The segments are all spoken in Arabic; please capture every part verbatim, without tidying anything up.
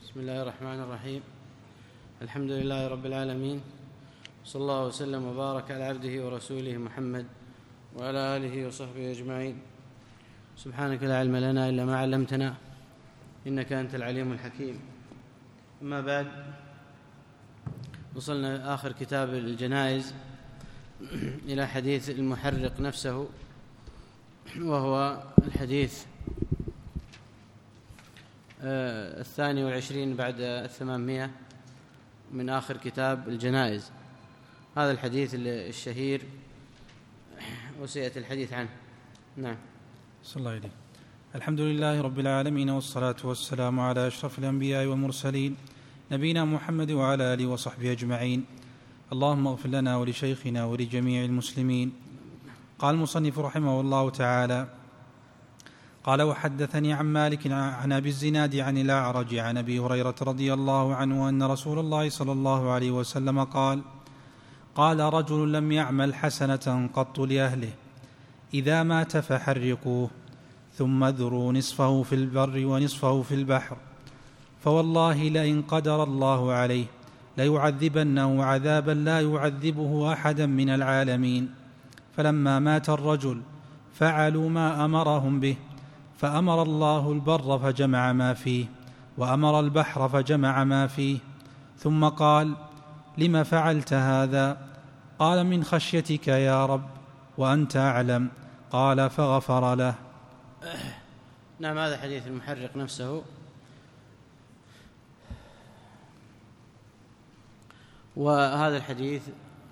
بسم الله الرحمن الرحيم. الحمد لله رب العالمين، صلى الله وسلم وبارك على عبده ورسوله محمد وعلى آله وصحبه أجمعين. سبحانك لا علم لنا إلا ما علمتنا إنك أنت العليم الحكيم. أما بعد، وصلنا آخر كتاب الجنائز إلى حديث المحرق نفسه، وهو الحديث الثاني والعشرين بعد الثمانمائة من آخر كتاب الجنائز. هذا الحديث الشهير وسيأتي الحديث عنه. نعم. صلى الله عليه. الحمد لله رب العالمين، والصلاة والسلام على أشرف الأنبياء والمرسلين، نبينا محمد وعلى آله وصحبه أجمعين. اللهم اغفر لنا ولشيخنا ولجميع المسلمين. قال المصنف رحمه الله تعالى: قال: وحدثني عن مالك عن أبي الزناد عن الأعرج عن أبي هريرة رضي الله عنه أن رسول الله صلى الله عليه وسلم قال: قال رجل لم يعمل حسنة قط لأهله، إذا مات فحرقوه ثم ذروا نصفه في البر ونصفه في البحر، فوالله لئن قدر الله عليه ليعذبنه عذابا لا يعذبه أحدا من العالمين. فلما مات الرجل فعلوا ما أمرهم به، فأمر الله البر فجمع ما فيه، وأمر البحر فجمع ما فيه، ثم قال: لم فعلت هذا؟ قال: من خشيتك يا رب، وأنت أعلم. قال: فغفر له. نعم. هذا حديث المحرق نفسه، وهذا الحديث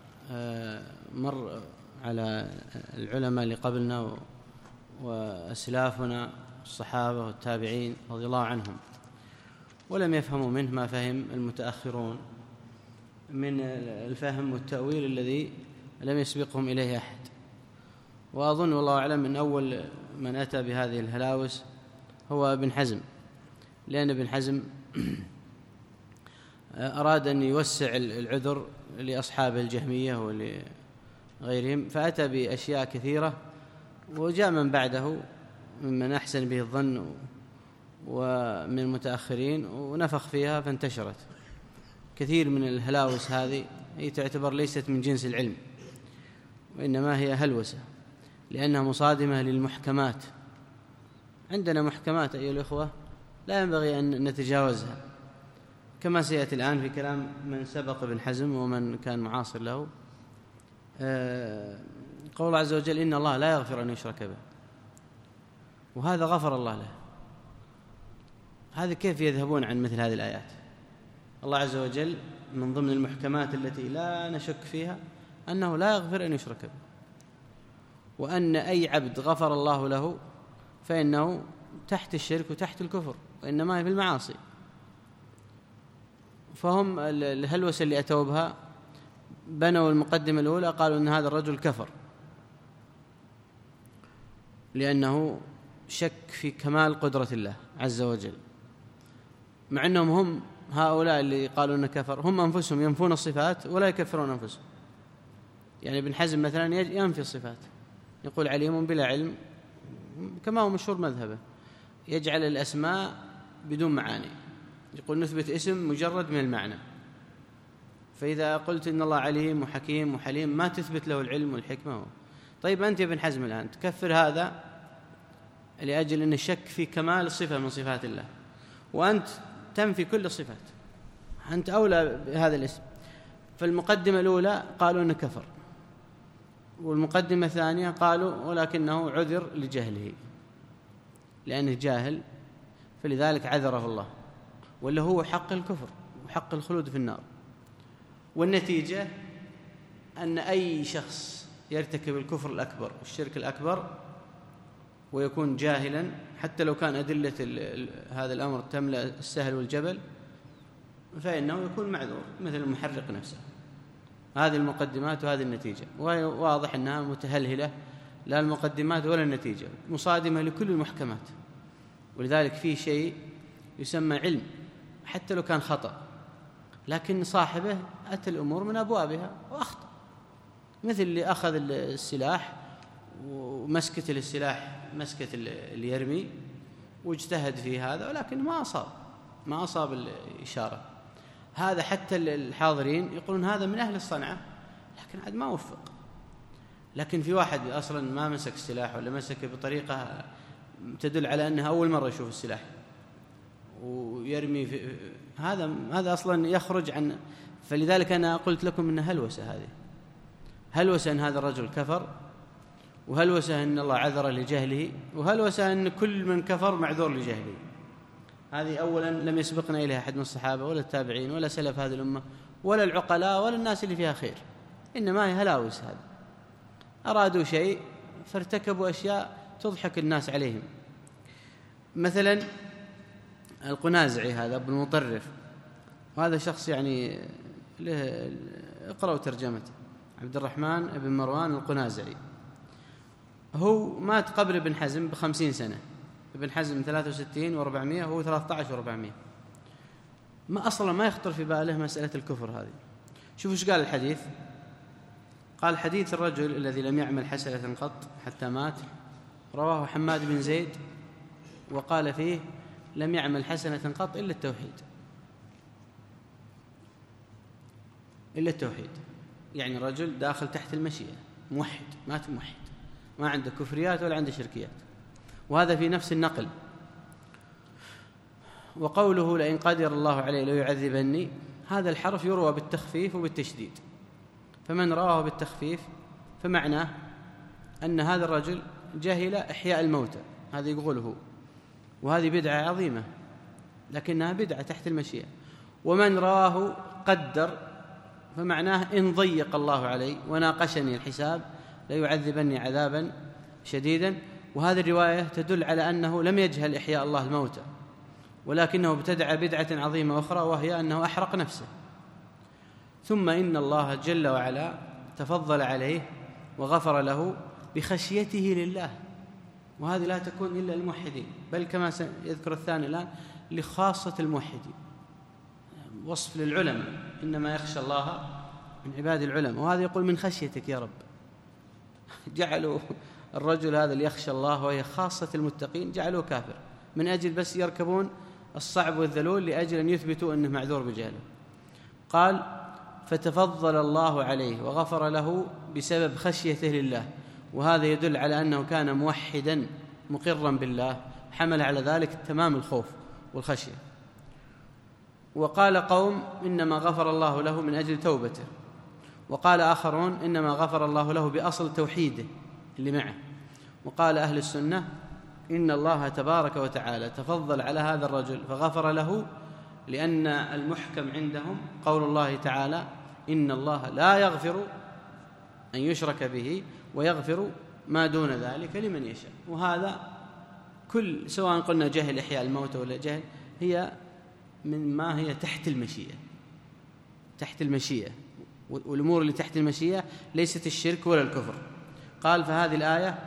مر على العلماء اللي قبلنا وأسلافنا الصحابة والتابعين رضي الله عنهم، ولم يفهموا منه ما فهم المتأخرون من الفهم والتأويل الذي لم يسبقهم إليه أحد. وأظن والله أعلم من أول من أتى بهذه الهلاوس هو ابن حزم، لأن ابن حزم أراد أن يوسع العذر لأصحابه الجهمية ولغيرهم، فأتى بأشياء كثيرة، وجاء من بعده ممن أحسن به الظن ومن المتأخرين ونفخ فيها فانتشرت. كثير من الهلاوس هذه هي تعتبر ليست من جنس العلم، وإنما هي هلوسة، لأنها مصادمة للمحكمات. عندنا محكمات أيها الأخوة لا ينبغي أن نتجاوزها، كما سيأتي الآن في كلام من سبق ابن حزم ومن كان معاصر له. قول الله عز وجل: إن الله لا يغفر أن يشرك به، وهذا غفر الله له. هذا كيف يذهبون عن مثل هذه الآيات؟ الله عز وجل من ضمن المحكمات التي لا نشك فيها أنه لا يغفر أن يشرك به، وأن أي عبد غفر الله له فإنه تحت الشرك وتحت الكفر، وإنما هي في المعاصي. فهم الهلوسة اللي أتوا بها بنوا المقدمة الأولى، قالوا أن هذا الرجل كفر لأنه شك في كمال قدرة الله عز وجل، مع أنهم هم هؤلاء اللي قالوا أنه كفر هم أنفسهم ينفون الصفات ولا يكفرون أنفسهم. يعني ابن حزم مثلا ينفي الصفات، يقول عليم بلا علم، كما هو مشهور مذهبه، يجعل الأسماء بدون معاني، يقول نثبت اسم مجرد من المعنى. فإذا قلت إن الله عليم وحكيم وحليم ما تثبت له العلم والحكمة. طيب أنت يا ابن حزم الآن تكفر هذا لأجل أن الشك في كمال صفة من صفات الله، وأنت تنفي كل الصفات، أنت أولى بهذا الاسم. فالمقدمة الأولى قالوا أنه كفر، والمقدمة الثانية قالوا ولكنه عذر لجهله، لأنه جاهل فلذلك عذره الله، ولا هو حق الكفر وحق الخلود في النار. والنتيجة أن أي شخص يرتكب الكفر الأكبر والشرك الأكبر ويكون جاهلا، حتى لو كان أدلة هذا الأمر تملأ السهل والجبل، فإنه يكون معذور مثل المحرق نفسه. هذه المقدمات وهذه النتيجة، وواضح أنها متهلهلة، لا المقدمات ولا النتيجة، مصادمة لكل المحكمات. ولذلك في شيء يسمى علم حتى لو كان خطأ، لكن صاحبه أتى الأمور من أبوابها وأخطأ، مثل اللي أخذ السلاح ومسكة السلاح مسكة اللي يرمي واجتهد في هذا ولكن ما أصاب، ما أصاب الإشارة. هذا حتى الحاضرين يقولون هذا من أهل الصنعة، لكن عاد ما وفق. لكن في واحد أصلا ما مسك السلاح ولا مسك بطريقة تدل على أنه أول مرة يشوف السلاح ويرمي في هذا هذا أصلا يخرج عن. فلذلك أنا قلت لكم أن هلوسة، هذه هلوسة أن هذا الرجل كفر، وهلوسة أن الله عذر لجهله، وهلوسة أن كل من كفر معذور لجهله. هذه أولا لم يسبقنا إليها أحد من الصحابة ولا التابعين ولا سلف هذه الأمة ولا العقلاء ولا الناس اللي فيها خير، إنما هي هلاوس. هذا أرادوا شيء فارتكبوا أشياء تضحك الناس عليهم. مثلا القنازعي هذا ابن مطرف، وهذا شخص يعني له اقرأوا ترجمته، عبد الرحمن بن مروان القنازعي. هو مات قبل ابن حزم بخمسين سنة، ابن حزم ثلاثة وستين وأربعمائة وهو ثلاثة عشر وأربعمائة. ما أصلا ما يخطر في باله مسألة الكفر هذه. شوفوا ايش قال الحديث. قال حديث الرجل الذي لم يعمل حسنة قط حتى مات، رواه حماد بن زيد، وقال فيه لم يعمل حسنة قط إلا التوحيد، إلا التوحيد. يعني رجل داخل تحت المشيئة، موحد، مات موحد، ما عنده كفريات ولا عنده شركيات. وهذا في نفس النقل. وقوله لئن قدر الله عليه ليعذبني، هذا الحرف يروى بالتخفيف وبالتشديد، فمن رواه بالتخفيف فمعناه أن هذا الرجل جهل إحياء الموتى، هذا يقوله، وهذه بدعة عظيمة لكنها بدعة تحت المشيئة. ومن رواه قدر فمعناه إن ضيق الله علي وناقشني الحساب ليعذبني عذابا شديدا. وهذه الرواية تدل على أنه لم يجهل إحياء الله الموتى، ولكنه ابتدع بدعة عظيمة أخرى، وهي أنه أحرق نفسه. ثم إن الله جل وعلا تفضل عليه وغفر له بخشيته لله، وهذه لا تكون إلا الموحدين، بل كما سيذكر الثاني الآن لخاصة الموحدين، وصف للعلماء، إنما يخشى الله من عباد العلماء. وهذا يقول من خشيتك يا رب. جعلوا الرجل هذا اللي يخشى الله وهي خاصة المتقين جعلوه كافر من أجل بس يركبون الصعب والذلول لأجل أن يثبتوا أنه معذور بجهله. قال فتفضل الله عليه وغفر له بسبب خشيته لله، وهذا يدل على أنه كان موحدا مقرا بالله، حمل على ذلك تمام الخوف والخشية. وقال قوم إنما غفر الله له من أجل توبته، وقال آخرون إنما غفر الله له بأصل توحيده اللي معه. وقال أهل السنة إن الله تبارك وتعالى تفضل على هذا الرجل فغفر له، لأن المحكم عندهم قول الله تعالى إن الله لا يغفر أن يشرك به ويغفر ما دون ذلك لمن يشاء. وهذا كل سواء قلنا جهل إحياء الموت ولا جهل، هي من ما هي تحت المشيئة، تحت المشيئة، والأمور اللي تحت المشيئة ليست الشرك ولا الكفر. قال فهذه الآية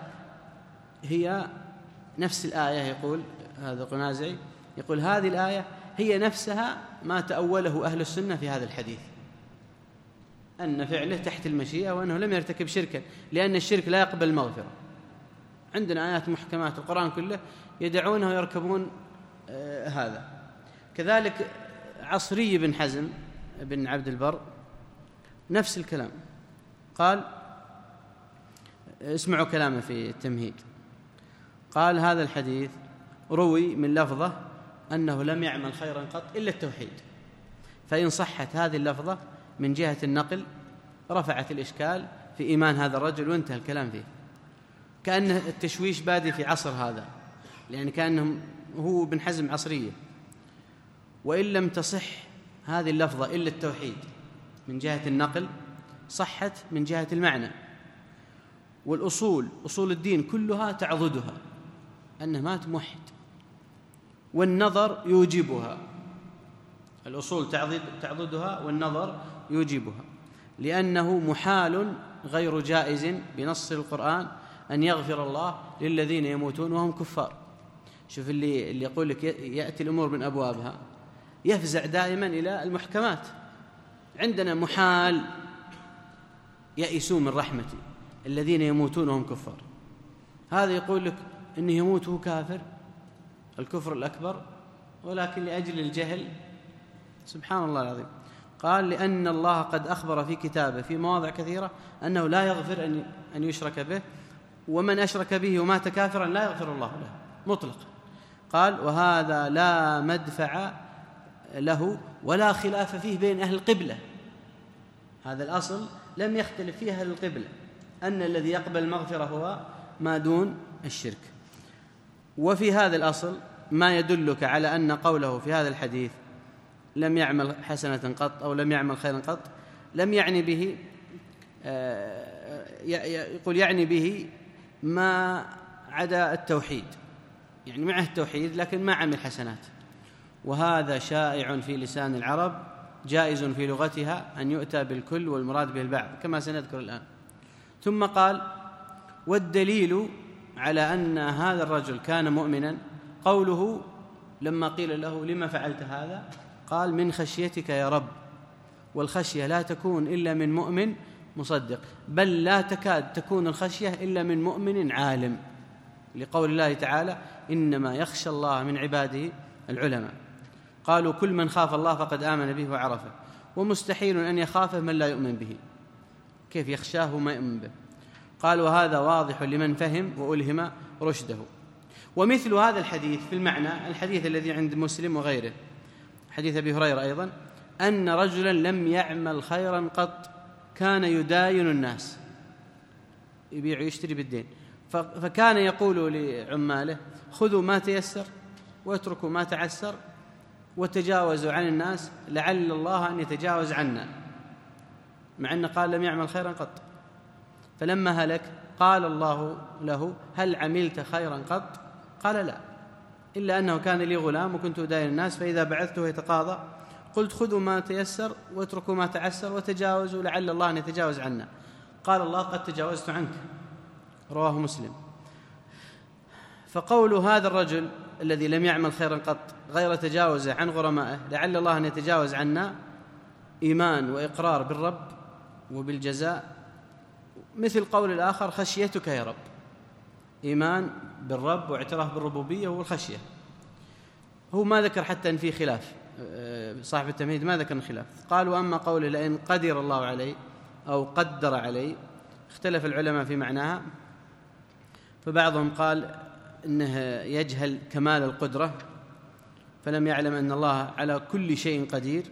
هي نفس الآية، يقول هذا قنازعي يقول هذه الآية هي نفسها ما تأوله أهل السنة في هذا الحديث، أن فعله تحت المشيئة وأنه لم يرتكب شركا، لأن الشرك لا يقبل المغفرة. عندنا آيات محكمات القرآن كله يدعونه ويركبون آه هذا. كذلك عصري بن حزم بن عبد البر نفس الكلام، قال اسمعوا كلامه في التمهيد، قال هذا الحديث روي من لفظة أنه لم يعمل خيرا قط إلا التوحيد، فإن صحت هذه اللفظة من جهة النقل رفعت الإشكال في إيمان هذا الرجل وانتهى الكلام فيه. كأن التشويش بادي في عصر هذا، لأن كأنهم هو بن حزم عصرية. وإن لم تصح هذه اللفظة إلا التوحيد من جهة النقل صحت من جهة المعنى، والأصول أصول الدين كلها تعضدها أنه مات موحد، والنظر يوجبها، الأصول تعضدها والنظر يوجبها، لأنه محال غير جائز بنص القرآن أن يغفر الله للذين يموتون وهم كفار. شوف اللي, اللي يقول لك يأتي الأمور من أبوابها يفزع دائما إلى المحكمات. عندنا محال يئسوا من رحمتي الذين يموتون وهم كفار، هذا يقول لك إنه يموت وهو كافر، الكفر الأكبر ولكن لأجل الجهل سبحان الله العظيم. قال لأن الله قد أخبر في كتابه في مواضع كثيرة أنه لا يغفر أن يشرك به، ومن أشرك به ومات كافرا لا يغفر الله له مطلقا. قال وهذا لا مدفع له ولا خلاف فيه بين أهل القبلة. هذا الأصل لم يختلف فيه أهل القبلة، أن الذي يقبل المغفرة هو ما دون الشرك. وفي هذا الأصل ما يدلك على أن قوله في هذا الحديث لم يعمل حسنة قط أو لم يعمل خيرا قط لم يعني به يقول يعني به ما عدا التوحيد، يعني معه التوحيد لكن ما عمل حسنات، وهذا شائع في لسان العرب جائز في لغتها أن يؤتى بالكل والمراد به البعض كما سنذكر الآن. ثم قال والدليل على أن هذا الرجل كان مؤمنا قوله لما قيل له لما فعلت هذا قال من خشيتك يا رب، والخشية لا تكون إلا من مؤمن مصدق، بل لا تكاد تكون الخشية إلا من مؤمن عالم، لقول الله تعالى إنما يخشى الله من عباده العلماء. قالوا كل من خاف الله فقد آمن به وعرفه، ومستحيل أن يخافه من لا يؤمن به، كيف يخشاه وما يؤمن به؟ قال وهذا واضح لمن فهم وألهم رشده. ومثل هذا الحديث في المعنى الحديث الذي عند مسلم وغيره حديث أبي هريرة أيضا أن رجلا لم يعمل خيرا قط كان يداين الناس، يبيع ويشتري بالدين، فكان يقول لعماله خذوا ما تيسر واتركوا ما تعسر وتجاوزوا عن الناس لعل الله أن يتجاوز عنا، مع أنه قال لم يعمل خيرا قط. فلما هلك قال الله له هل عملت خيرا قط؟ قال لا، إلا أنه كان لي غلام وكنت أداين الناس فإذا بعثته يتقاضى قلت خذوا ما تيسر واتركوا ما تعسر وتجاوزوا لعل الله أن يتجاوز عنا. قال الله قد تجاوزت عنك، رواه مسلم. فقول هذا الرجل الذي لم يعمل خيرا قط غير تجاوزه عن غرمائه لعل الله أن يتجاوز عنا إيمان وإقرار بالرب وبالجزاء، مثل قول الآخر خشيتك يا رب، إيمان بالرب واعتراف بالربوبية والخشية. هو ما ذكر حتى أن في خلاف، صاحب التمهيد ما ذكر الخلاف. قال وأما قوله لئن قدر الله عليه أو قدر عليه اختلف العلماء في معناها، فبعضهم قال إنه يجهل كمال القدرة فلم يعلم أن الله على كل شيء قدير،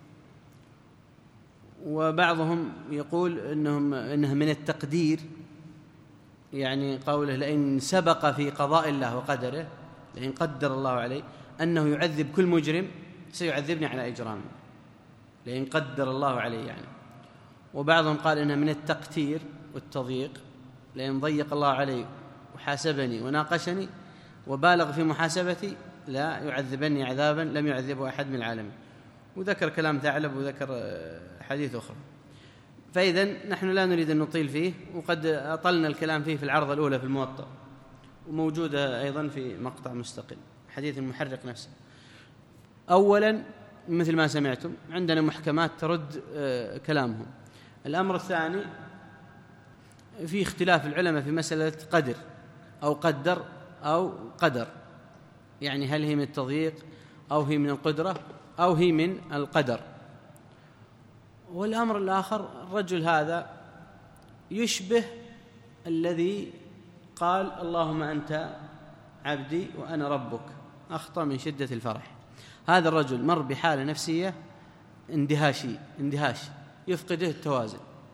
وبعضهم يقول إنهم إنه من التقدير، يعني قوله لئن سبق في قضاء الله وقدره لئن قدر الله عليه أنه يعذب كل مجرم سيعذبني على إجرامه، لئن قدر الله عليه يعني. وبعضهم قال إنه من التقتير والتضييق، لئن ضيق الله عليه وحاسبني وناقشني وبالغ في محاسبتي لا يعذبني عذابا لم يعذبه أحد من العالمين. وذكر كلام ثعلب وذكر حديث أخرى. فإذا نحن لا نريد أن نطيل فيه، وقد أطلنا الكلام فيه في العرضة الأولى في الموطأ، وموجودة أيضا في مقطع مستقل حديث المحرق نفسه. أولا مثل ما سمعتم عندنا محكمات ترد كلامهم. الأمر الثاني في اختلاف العلماء في مسألة قدر أو قدر أو قدر، يعني هل هي من التضييق أو هي من القدرة أو هي من القدر. والأمر الآخر الرجل هذا يشبه الذي قال اللهم أنت عبدي وأنا ربك، أخطأ من شدة الفرح. هذا الرجل مر بحالة نفسية اندهاشي اندهاش يفقده التوازن،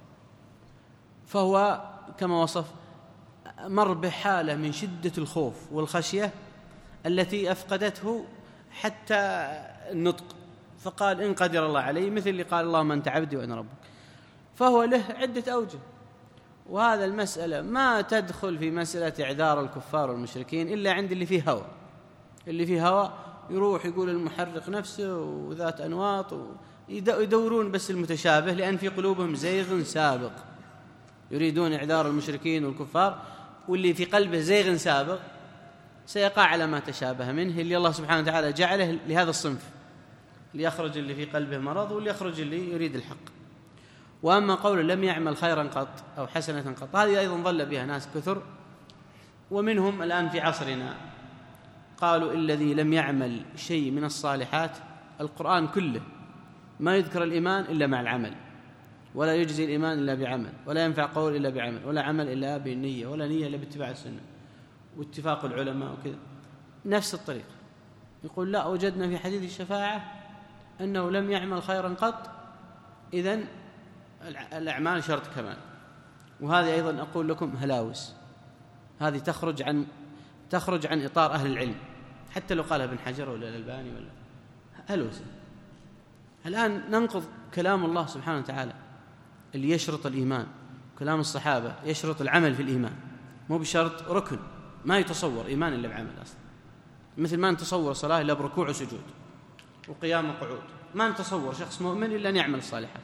فهو كما وصف مر بحالة من شدة الخوف والخشية التي أفقدته حتى النطق، فقال إن قدر الله عليه، مثل اللي قال اللهم أنت عبدي وأنا ربك. فهو له عدة أوجه، وهذا المسألة ما تدخل في مسألة إعذار الكفار والمشركين إلا عند اللي فيه هوى. اللي فيه هوى يروح يقول المحرق نفسه وذات أنواط، يدورون بس المتشابه، لأن في قلوبهم زيغ سابق يريدون إعذار المشركين والكفار، واللي في قلبه زيغ سابق سيقع على ما تشابه منه، اللي الله سبحانه وتعالى جعله لهذا الصنف، ليخرج اللي في قلبه مرض وليخرج اللي يريد الحق. وأما قول لم يعمل خيرا قط أو حسنة قط، هذه أيضا ضل بها ناس كثر، ومنهم الآن في عصرنا قالوا الذي لم يعمل شيء من الصالحات، القرآن كله ما يذكر الإيمان إلا مع العمل، ولا يجزي الإيمان إلا بعمل، ولا ينفع قول إلا بعمل، ولا عمل إلا بالنية، ولا نية إلا باتباع السنة واتفاق العلماء وكذا. نفس الطريقة يقول لا، وجدنا في حديث الشفاعة أنه لم يعمل خيرا قط، إذن الأعمال شرط كمال. وهذه أيضا أقول لكم هلاوس، هذه تخرج عن تخرج عن إطار أهل العلم، حتى لو قالها ابن حجر ولا الألباني ولا هلوسة. الآن ننقض كلام الله سبحانه وتعالى اللي يشرط الإيمان، كلام الصحابة يشرط العمل في الإيمان، مو بشرط ركن، ما يتصور إيمان إلا بعمل أصلا، مثل ما نتصور صلاة إلا بركوع وسجود وقيام وقعود، ما نتصور شخص مؤمن إلا أن يعمل الصالحات،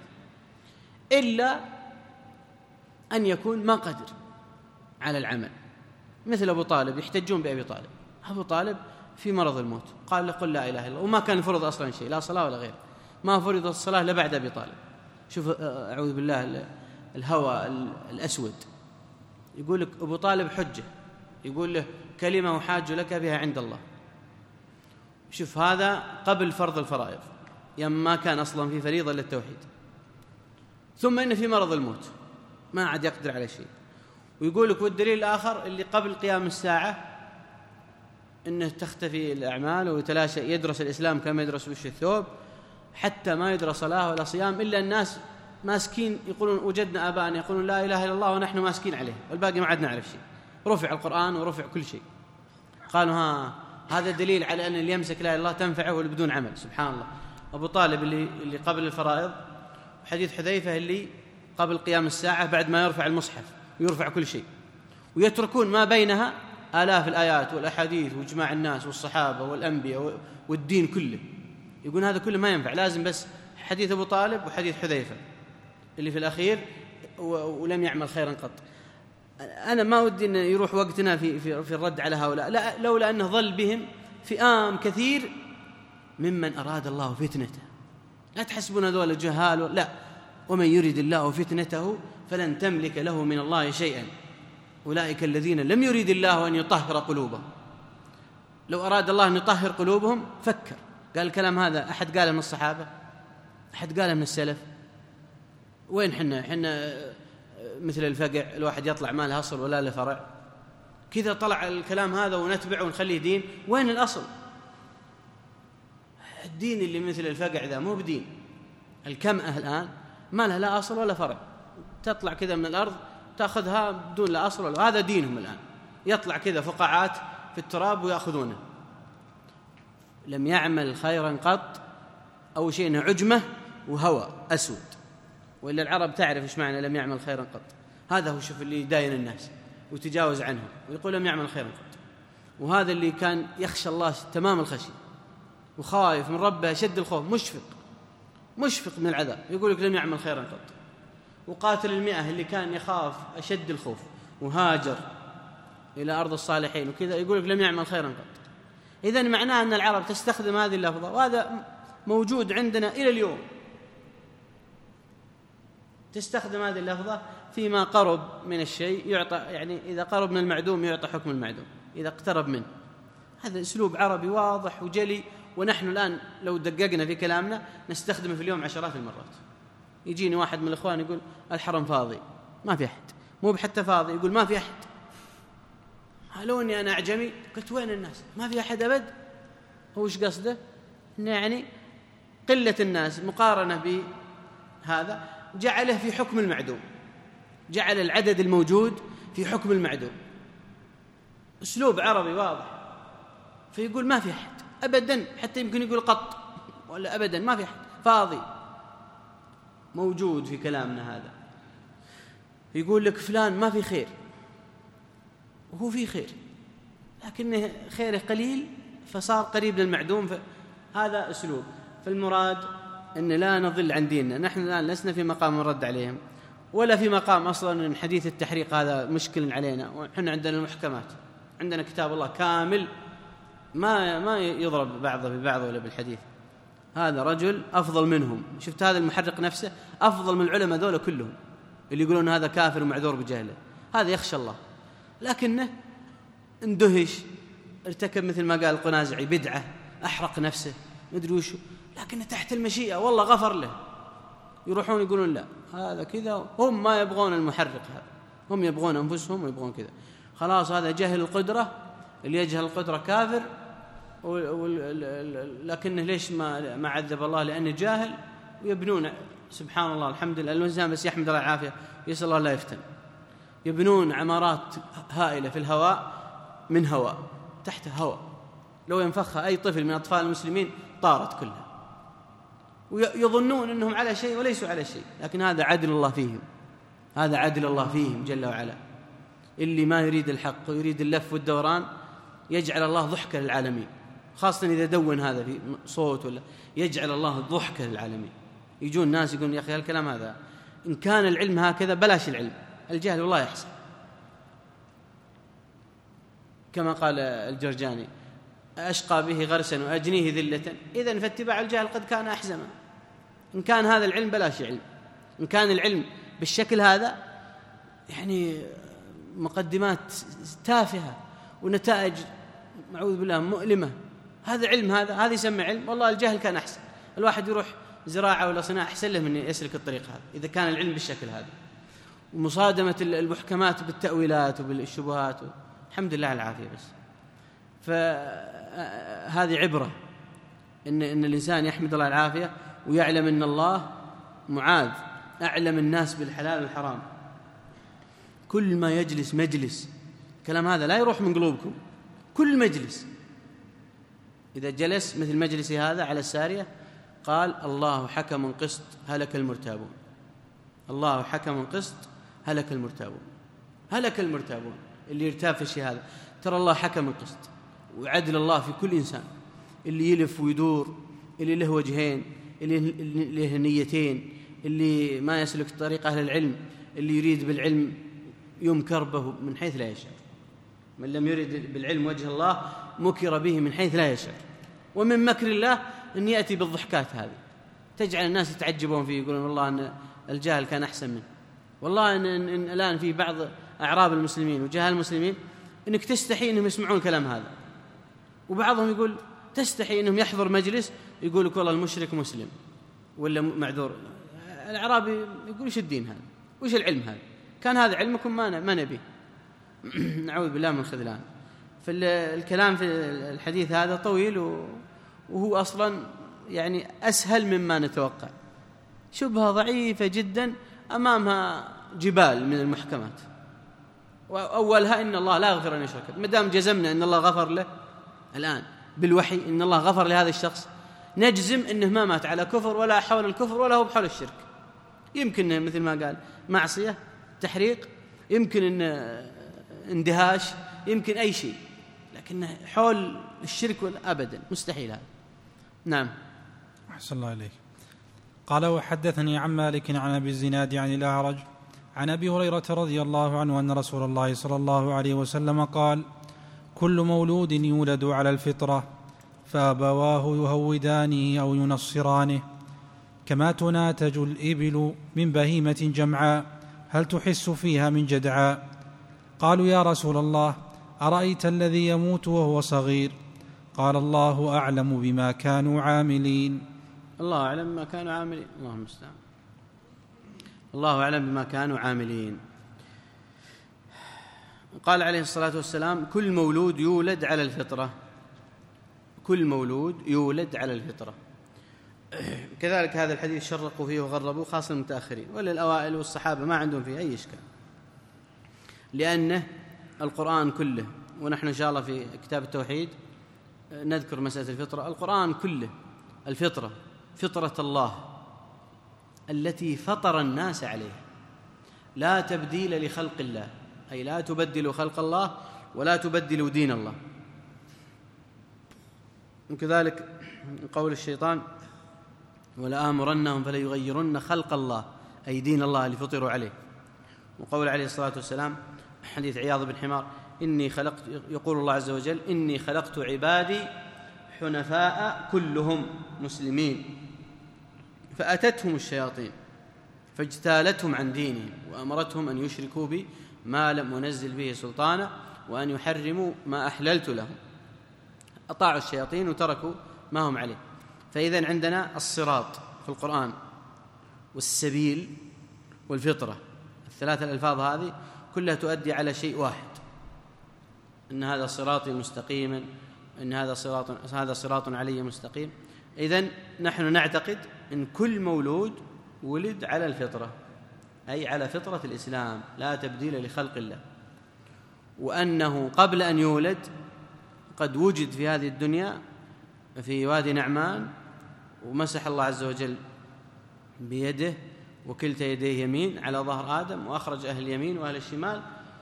إلا أن يكون ما قدر على العمل. مثل أبو طالب، يحتجون بأبي طالب، أبو طالب في مرض الموت قال له قل لا إله إلا الله، وما كان فرض أصلا شيء، لا صلاة ولا غيره، ما فرض الصلاة لبعد أبي طالب. شوف أعوذ بالله الهوى الأسود، يقول لك أبو طالب حجة، يقول له كلمة أحاج لك بها عند الله. شوف هذا قبل فرض الفرائض، يوم ما كان أصلا في فريضة للتوحيد، ثم إن في مرض الموت ما عاد يقدر على شيء. ويقول لك والدليل الآخر اللي قبل قيام الساعة إنه تختفي الأعمال ويتلاشى، يدرس الإسلام كما يدرس وش الثوب، حتى ما يدرس صلاة ولا صيام، إلا الناس ماسكين يقولون وجدنا آباءنا يقولون لا إله إلا الله ونحن ماسكين عليه، والباقي ما عاد نعرف شيء. رفع القرآن ورفع كل شيء. قالوا ها هذا دليل على أن اللي يمسك لا إله إلا الله تنفعه واللي بدون عمل. سبحان الله. أبو طالب اللي اللي قبل الفرائض، وحديث حذيفة اللي قبل قيام الساعة بعد ما يرفع المصحف ويرفع كل شيء، ويتركون ما بينها آلاف الآيات والأحاديث وإجماع الناس والصحابة والأنبياء والدين كله. يقول هذا كله ما ينفع، لازم بس حديث أبو طالب وحديث حذيفة اللي في الأخير ولم يعمل خيرا قط. أنا ما ودي أن يروح وقتنا في, في, في الرد على هؤلاء، لا، لولا أنه ظل بهم فئام كثير ممن أراد الله فتنته. لا تحسبون هذول جهال، لا، ومن يريد الله فتنته فلن تملك له من الله شيئا، أولئك الذين لم يريد الله أن يطهر قلوبهم. لو أراد الله أن يطهر قلوبهم فكر. قال الكلام هذا أحد قاله من الصحابة؟ أحد قاله من السلف؟ وين حنا حنا مثل الفقع، الواحد يطلع ما له أصل ولا له فرع، كذا طلع الكلام هذا ونتبعه ونخليه دين. وين الأصل؟ الدين اللي مثل الفقع ذا مو بدين. الكمأة الآن ما لها لا أصل ولا فرع، تطلع كذا من الأرض تأخذها بدون لا أصل ولا، هذا دينهم الآن. يطلع كذا فقاعات في التراب ويأخذونه. لم يعمل خيرا قط، أو شيء عجمة وهوى أسود. وإلا العرب تعرف إيش معنى لم يعمل خيرا قط. هذا هو شوف اللي يداين الناس ويتجاوز عنهم ويقول لم يعمل خيرا قط. وهذا اللي كان يخشى الله تمام الخشية وخايف من ربه شد الخوف، مشفق مشفق من العذاب، يقول لك لم يعمل خيرا قط. وقاتل المئة اللي كان يخاف أشد الخوف وهاجر إلى أرض الصالحين وكذا، يقول لك لم يعمل خيرا قط. إذن معناه أن العرب تستخدم هذه اللفظة، وهذا موجود عندنا إلى اليوم. تستخدم هذه اللفظة فيما قرب من الشيء يعطى، يعني إذا قرب من المعدوم يعطى حكم المعدوم إذا اقترب منه. هذا أسلوب عربي واضح وجلي، ونحن الآن لو دققنا في كلامنا نستخدمه في اليوم عشرات المرات. يجيني واحد من الإخوان يقول الحرم فاضي، ما في أحد، مو بحتى فاضي، يقول ما في أحد. لو أني أنا أعجمي قلت وين الناس؟ ما في أحد أبد. هو إيش قصده؟ يعني قلة الناس مقارنة بهذا جعله في حكم المعدوم، جعل العدد الموجود في حكم المعدوم. أسلوب عربي واضح. فيقول ما في أحد أبدا، حتى يمكن يقول قط ولا أبدا، ما في أحد، فاضي موجود في كلامنا هذا. يقول لك فلان ما في خير، وهو في خير لكنه خيره قليل فصار قريب للمعدوم. هذا أسلوب. فالمراد أن لا نضل عن ديننا. نحن الآن لسنا في مقام الرد عليهم، ولا في مقام أصلا أن حديث التحريق هذا مشكل علينا. ونحن عندنا المحكمات، عندنا كتاب الله كامل ما ما يضرب بعضه ببعضه ولا بالحديث. هذا رجل أفضل منهم. شفت هذا المحرق نفسه أفضل من العلماء ذولا كلهم اللي يقولون هذا كافر ومعذور بجهله. هذا يخشى الله، لكنه اندهش ارتكب مثل ما قال القنازعي بدعة، أحرق نفسه مدري وشو، لكن تحت المشيئة والله غفر له، يروحون يقولون لا هذا كذا. هم ما يبغون المحرق هذا، هم يبغون أنفسهم ويبغون كذا. خلاص هذا جهل القدرة، اللي يجهل القدرة كافر. لكنه ليش ما ما عذب الله؟ لأنه جاهل. ويبنون سبحان الله الحمد لله الإنسان بس يحمد الله العافية، يسأل الله لا يفتن. يبنون عمارات هائلة في الهواء من هواء، تحت هواء، لو ينفخها أي طفل من أطفال المسلمين طارت كلها، ويظنون أنهم على شيء وليسوا على شيء. لكن هذا عدل الله فيهم، هذا عدل الله فيهم جل وعلا. اللي ما يريد الحق ويريد اللف والدوران يجعل الله ضحكة للعالمين، خاصة إذا دون هذا في صوت ولا، يجعل الله ضحكة للعالمين. يجون الناس يقولون يا أخي هالكلام هذا إن كان العلم هكذا بلاش العلم، الجهل والله يحسن. كما قال الجرجاني أشقى به غرسا وأجنيه ذلة، إذن فاتباع الجهل قد كان أحزما. إن كان هذا العلم بلاش علم، إن كان العلم بالشكل هذا يعني مقدمات تافهة ونتائج معوذ بالله مؤلمة. هذا علم، هذا هذا يسمى علم؟ والله الجهل كان أحسن. الواحد يروح زراعة ولا صناعة أحسن له من يسلك الطريق هذا إذا كان العلم بالشكل هذا. ومصادمة المحكمات بالتأويلات وبالشبهات، الحمد لله العافية. بس فهذه عبرة إن إن الإنسان يحمد الله العافية ويعلم أن الله معاذ أعلم الناس بالحلال والحرام. كل ما يجلس مجلس، كلام هذا لا يروح من قلوبكم، كل مجلس إذا جلس مثل مجلسي هذا على السارية قال الله حكم قسط هلك المرتابون، الله حكم قسط هلك المرتابون، هلك المرتابون. اللي يرتاب في الشيء هذا ترى الله حكم القسط وعدل الله في كل إنسان، اللي يلف ويدور، اللي له وجهين، اللي له نيتين، اللي ما يسلك طريق أهل العلم، اللي يريد بالعلم يمكر به من حيث لا يشعر. من لم يرد بالعلم وجه الله مكر به من حيث لا يشعر. ومن مكر الله أن يأتي بالضحكات هذه تجعل الناس يتعجبون فيه، يقولون والله أن الجاهل كان أحسن منه. والله إن, إن, إن الآن في بعض أعراب المسلمين وجهال المسلمين إنك تستحي أنهم يسمعون الكلام هذا، وبعضهم يقول تستحي أنهم يحضر مجلس يقول لك والله المشرك مسلم ولا معذور. الأعرابي يقول وش الدين هذا، وش العلم هذا؟ كان هذا علمكم ما ما نبي. نعوذ بالله من الخذلان. فالكلام في الحديث هذا طويل، وهو أصلا يعني أسهل مما نتوقع، شبهة ضعيفة جدا أمامها جبال من المحكمات. وأولها إن الله لا يغفر أن يشرك. مدام جزمنا إن الله غفر له الآن بالوحي، إن الله غفر لهذا الشخص، نجزم إنه ما مات على كفر ولا حول الكفر ولا هو بحول الشرك. يمكن مثل ما قال معصية، تحريق، يمكن إن اندهاش، يمكن أي شيء، لكن حول الشرك أبدا مستحيل هذا. نعم. أحسن الله إليك. قال وحدثني عن مالك عن أبي الزناد عن الأعرج عن أبي هريرة رضي الله عنه أن رسول الله صلى الله عليه وسلم قال كل مولود يولد على الفطرة فأبواه يهودانه أو ينصرانه كما تناتج الإبل من بهيمة جمعاء هل تحس فيها من جدعاء. قالوا يا رسول الله أرأيت الذي يموت وهو صغير؟ قال الله أعلم بما كانوا عاملين. الله أعلم بما كانوا عاملين. اللهم المستعان. الله أعلم بما كانوا عاملين. قال عليه الصلاة والسلام كل مولود يولد على الفطرة، كل مولود يولد على الفطرة. كذلك هذا الحديث شرقوا فيه وغربوا، خاصة المتأخرين، ولا الأوائل والصحابة ما عندهم فيه أي إشكال، لأنه القرآن كله، ونحن إن شاء الله في كتاب التوحيد نذكر مسألة الفطرة. القرآن كله الفطرة، فطرة الله التي فطر الناس عليها، لا تبديل لخلق الله، أي لا تبدلوا خلق الله ولا تبدلوا دين الله. وكذلك قول الشيطان ولآمرنهم فليغيرن خلق الله، أي دين الله اللي فطروا عليه. وقول عليه الصلاة والسلام حديث عياض بن حمار إني خلقت، يقول الله عز وجل إني خلقت عبادي حنفاء كلهم مسلمين فأتتهم الشياطين فاجتالتهم عن دينهم وأمرتهم أن يشركوا بي ما لم أنزل به سلطانا وأن يحرموا ما أحللت لهم أطاعوا الشياطين وتركوا ما هم عليه. فإذن عندنا الصراط في القرآن والسبيل والفطرة، الثلاثة الألفاظ هذه كلها تؤدي على شيء واحد، إن هذا صراطي مستقيما، إن هذا صراط هذا صراط علي مستقيم. إذن نحن نعتقد إن كل مولود ولد على الفطرة، أي على فطرة الإسلام لا تبديل لخلق الله، وأنه قبل أن يولد قد وجد في هذه الدنيا في وادي نعمان، ومسح الله عز وجل بيده وكلتا يديه يمين على ظهر آدم، وأخرج أهل اليمين وأهل الشمال،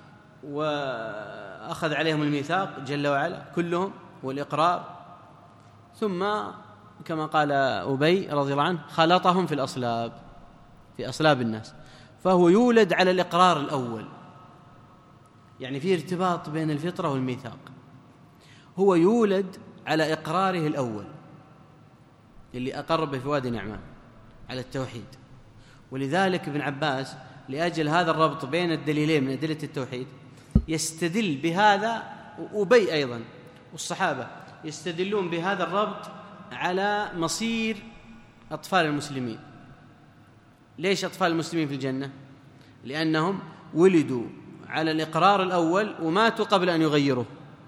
وأخذ عليهم الميثاق جل وعلا كلهم والإقرار، ثم كما قال أبي رضي الله عنه خلطهم في الأصلاب، في أصلاب الناس، فهو يولد على الإقرار الأول، يعني في ارتباط بين الفطرة والميثاق. هو يولد على إقراره الأول اللي أقر به في وادي نعمان على التوحيد. ولذلك ابن عباس لأجل هذا الربط بين الدليلين من أدلة التوحيد يستدل بهذا، وأبي أيضا والصحابة يستدلون بهذا الربط على مصير أطفال المسلمين. ليش أطفال المسلمين في الجنة؟ لأنهم ولدوا على الإقرار الأول وماتوا قبل أن يغيروه،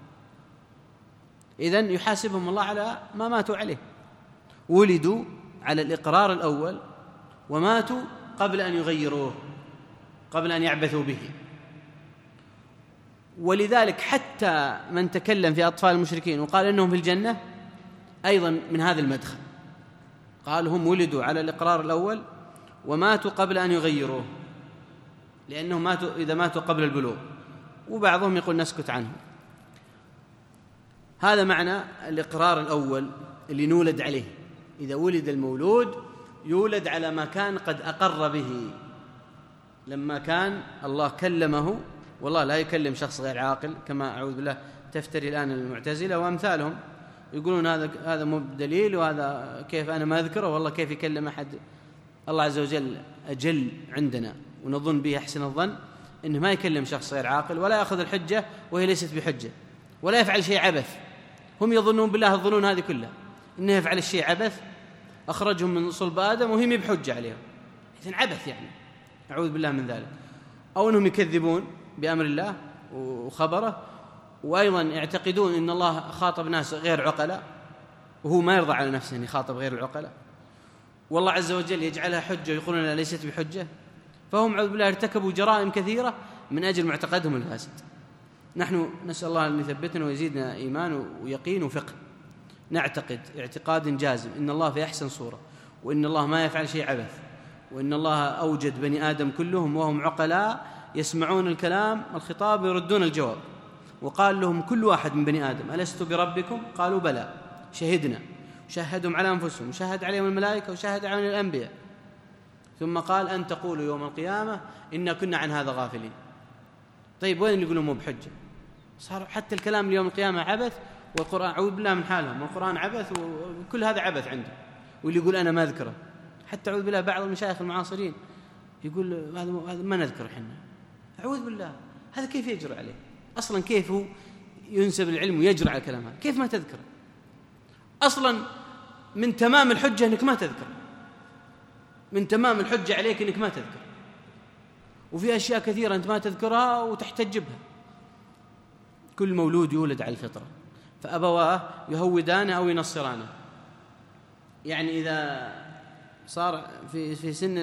إذن يحاسبهم الله على ما ماتوا عليه. ولدوا على الإقرار الأول وماتوا قبل أن يغيروه، قبل أن يعبثوا به. ولذلك حتى من تكلم في أطفال المشركين وقال إنهم في الجنة أيضا من هذا المدخل، قال هم ولدوا على الإقرار الأول وماتوا قبل أن يغيروه، لأنهم ماتوا إذا ماتوا قبل البلوغ، وبعضهم يقول نسكت عنه. هذا معنى الإقرار الأول اللي نولد عليه. إذا ولد المولود يولد على ما كان قد أقر به، لما كان الله كلمه، والله لا يكلم شخص غير عاقل كما أعوذ بالله تفتري الآن المعتزلة وأمثالهم، يقولون هذا هذا مو بدليل، وهذا كيف أنا ما أذكره، والله كيف يكلم أحد. الله عز وجل أجل عندنا ونظن به أحسن الظن إنه ما يكلم شخص غير عاقل، ولا يأخذ الحجة وهي ليست بحجة، ولا يفعل شيء عبث. هم يظنون بالله الظنون هذه كلها، إنه يفعل الشيء عبث، أخرجهم من صلب آدم وهم بحجة عليهم، إذن عبث يعني، أعوذ بالله من ذلك. أو أنهم يكذبون بأمر الله وخبره، وأيضا يعتقدون إن الله خاطب ناس غير عقلاء، وهو ما يرضى على نفسه أن يخاطب غير العقلاء، والله عز وجل يجعلها حجة ويقولون ليست بحجة. فهم أعوذ بالله ارتكبوا جرائم كثيرة من أجل معتقدهم الفاسد. نحن نسأل الله أن يثبتنا ويزيدنا إيمان ويقين وفقه، نعتقد اعتقاد جازم إن الله في أحسن صورة، وإن الله ما يفعل شيء عبث، وإن الله أوجد بني آدم كلهم وهم عقلاء يسمعون الكلام الخطاب ويردون الجواب، وقال لهم كل واحد من بني آدم ألست بربكم؟ قالوا بلى شهدنا، شهدهم على أنفسهم، شهد عليهم الملائكة وشهد عليهم الأنبياء، ثم قال أن تقولوا يوم القيامة إنا كنا عن هذا غافلين. طيب وين اللي يقولون مو بحجة؟ صار حتى الكلام اليوم القيامة عبث، والقرآن أعوذ بالله من حالهم، والقرآن عبث، وكل هذا عبث عنده. واللي يقول أنا ما أذكره، حتى أعوذ بالله بعض المشايخ المعاصرين يقول هذا ما نذكره حنا، أعوذ بالله، هذا كيف يجرى عليه أصلا؟ كيف هو ينسب العلم ويجرى على الكلام هذا؟ كيف ما تذكره أصلا؟ من تمام الحجة أنك ما تذكر، من تمام الحجة عليك أنك ما تذكر، وفي أشياء كثيرة أنت ما تذكرها وتحتج بها. كل مولود يولد على الفطرة، فأبواه يهودانه أو ينصرانه. يعني إذا صار في في سن